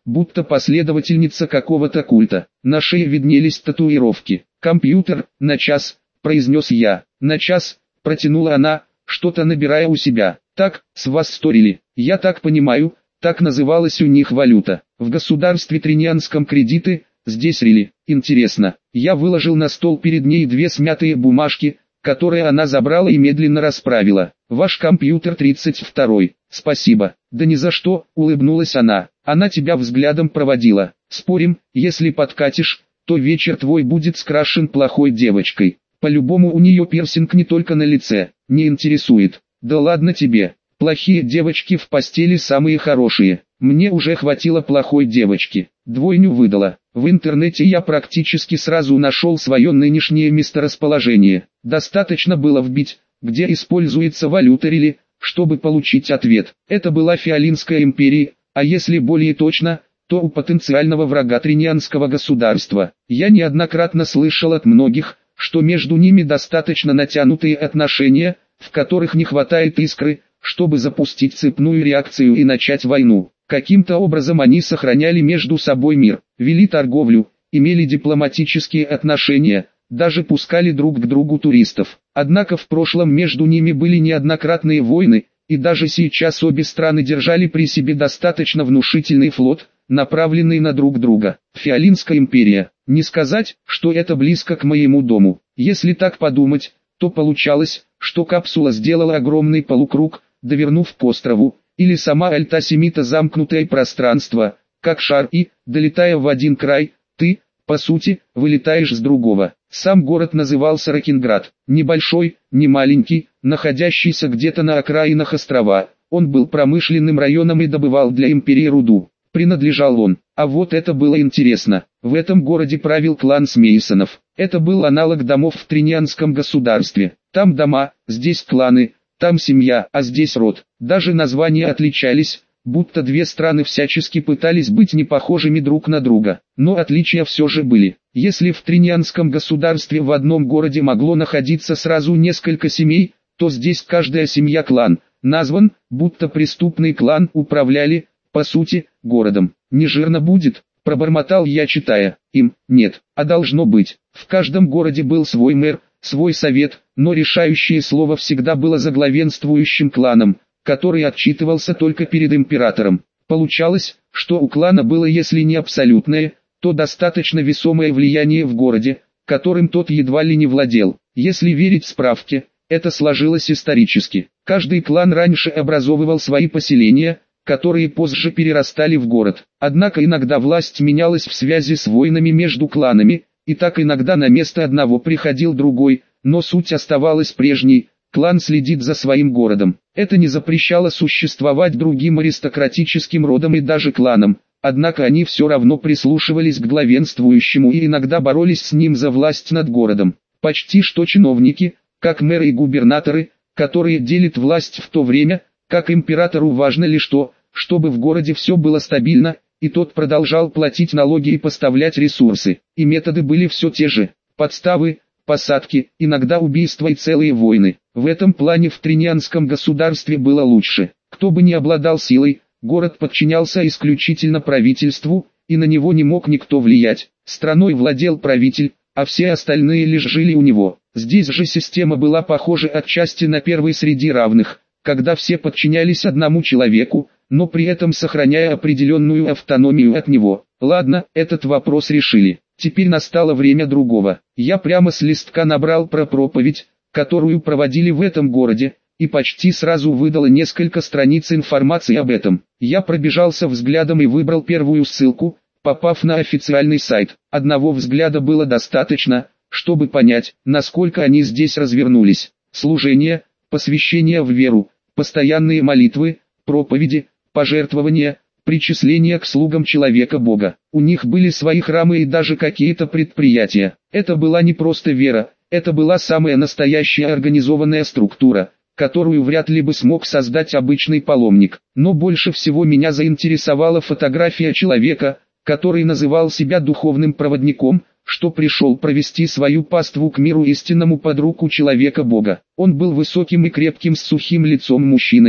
будто последовательница какого-то культа. На шее виднелись татуировки. «Компьютер, на час», — произнес я. «На час», — протянула она, что-то набирая у себя. «Так, с вас сторили. Я так понимаю, так называлась у них валюта. В государстве Тринианском кредиты, здесь рили. Интересно». Я выложил на стол перед ней две смятые бумажки, которые она забрала и медленно расправила. «Ваш компьютер 32-й. Спасибо». «Да ни за что», — улыбнулась она. «Она тебя взглядом проводила. Спорим, если подкатишь, то вечер твой будет скрашен плохой девочкой. По-любому у нее пирсинг не только на лице. Не интересует». «Да ладно тебе. Плохие девочки в постели самые хорошие. Мне уже хватило плохой девочки. Двойню выдала. В интернете я практически сразу нашел свое нынешнее месторасположение. Достаточно было вбить, где используется валюта рили, чтобы получить ответ. Это была Фиолинская империя, а если более точно, то у потенциального врага Тринианского государства. Я неоднократно слышал от многих, что между ними достаточно натянутые отношения, в которых не хватает искры, чтобы запустить цепную реакцию и начать войну. Каким-то образом они сохраняли между собой мир, вели торговлю, имели дипломатические отношения, даже пускали друг к другу туристов. Однако в прошлом между ними были неоднократные войны, и даже сейчас обе страны держали при себе достаточно внушительный флот, направленный на друг друга. Фиолинская империя. Не сказать, что это близко к моему дому. Если так подумать, то получалось, что капсула сделала огромный полукруг, довернув к острову, или сама Альта-Семита замкнутое пространство, как шар и, долетая в один край, ты, по сути, вылетаешь с другого. Сам город назывался Рокинград, небольшой, не маленький, находящийся где-то на окраинах острова. Он был промышленным районом и добывал для империи руду. Принадлежал он. А вот это было интересно. В этом городе правил клан Смейсонов. Это был аналог домов в Тринианском государстве. Там дома, здесь кланы, там семья, а здесь род. Даже названия отличались, будто две страны всячески пытались быть не похожими друг на друга. Но отличия все же были. Если в Тринианском государстве в одном городе могло находиться сразу несколько семей, то здесь каждая семья-клан, назван, будто преступный клан, управляли, по сути, городом. «Не жирно будет», — пробормотал я, читая. «Им, нет, а должно быть». В каждом городе был свой мэр, свой совет, но решающее слово всегда было за главенствующим кланом, который отчитывался только перед императором. Получалось, что у клана было если не абсолютное, то достаточно весомое влияние в городе, которым тот едва ли не владел. Если верить справке, это сложилось исторически. Каждый клан раньше образовывал свои поселения, которые позже перерастали в город. Однако иногда власть менялась в связи с войнами между кланами, и так иногда на место одного приходил другой, но суть оставалась прежней. Клан следит за своим городом. Это не запрещало существовать другим аристократическим родам и даже кланам, однако они все равно прислушивались к главенствующему и иногда боролись с ним за власть над городом. Почти что чиновники, как мэры и губернаторы, которые делят власть в то время, как императору важно лишь то, чтобы в городе все было стабильно, и тот продолжал платить налоги и поставлять ресурсы. И методы были все те же: подставы, посадки, иногда убийства и целые войны. В этом плане в Тринианском государстве было лучше. Кто бы ни обладал силой, город подчинялся исключительно правительству, и на него не мог никто влиять. Страной владел правитель, а все остальные лишь жили у него. Здесь же система была похожа отчасти на первый среди равных, когда все подчинялись одному человеку, но при этом сохраняя определенную автономию от него. Ладно, этот вопрос решили. Теперь настало время другого. Я прямо с листка набрал про проповедь, которую проводили в этом городе, и почти сразу выдала несколько страниц информации об этом. Я пробежался взглядом и выбрал первую ссылку, попав на официальный сайт. Одного взгляда было достаточно, чтобы понять, насколько они здесь развернулись. Служение, посвящение в веру, постоянные молитвы, проповеди, пожертвования, причисления к слугам человека-бога. У них были свои храмы и даже какие-то предприятия. Это была не просто вера, это была самая настоящая организованная структура, которую вряд ли бы смог создать обычный паломник. Но больше всего меня заинтересовала фотография человека, который называл себя духовным проводником, что пришел провести свою паству к миру истинному под руку человека-бога. Он был высоким и крепким с сухим лицом мужчиной,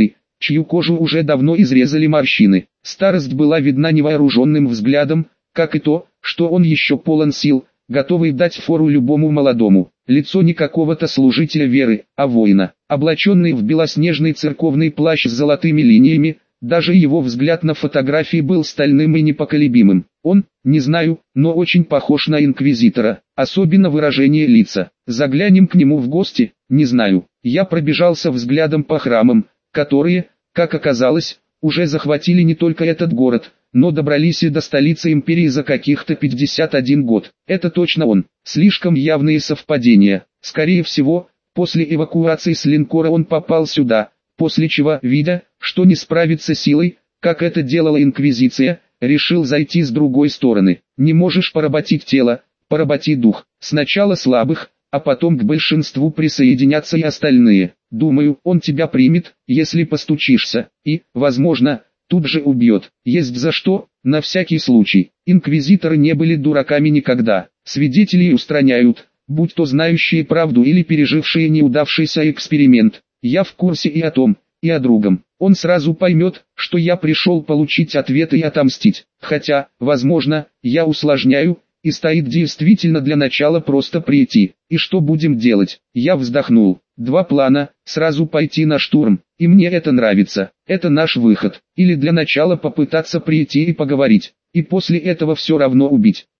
чью кожу уже давно изрезали морщины. Старость была видна невооруженным взглядом, как и то, что он еще полон сил, готовый дать фору любому молодому. Лицо не какого-то служителя веры, а воина, облаченный в белоснежный церковный плащ с золотыми линиями. Даже его взгляд на фотографии был стальным и непоколебимым. Он, не знаю, но очень похож на инквизитора, особенно выражение лица. Заглянем к нему в гости, не знаю. Я пробежался взглядом по храмам, которые, как оказалось, уже захватили не только этот город, но добрались и до столицы империи за каких-то 51 год. Это точно он. Слишком явные совпадения. Скорее всего, после эвакуации с линкора он попал сюда, после чего, видя, что не справится силой, как это делала инквизиция, решил зайти с другой стороны. Не можешь поработить тело, поработи дух. Сначала слабых, а потом к большинству присоединятся и остальные. Думаю, он тебя примет, если постучишься, и, возможно, тут же убьет. Есть за что, на всякий случай. Инквизиторы не были дураками никогда. Свидетелей устраняют, будь то знающие правду или пережившие неудавшийся эксперимент. Я в курсе и о том, и о другом. Он сразу поймет, что я пришел получить ответы и отомстить. Хотя, возможно, я усложняю, и стоит действительно для начала просто прийти. И что будем делать? Я вздохнул. Два плана: сразу пойти на штурм, и мне это нравится. Это наш выход. Или для начала попытаться прийти и поговорить, и после этого все равно убить.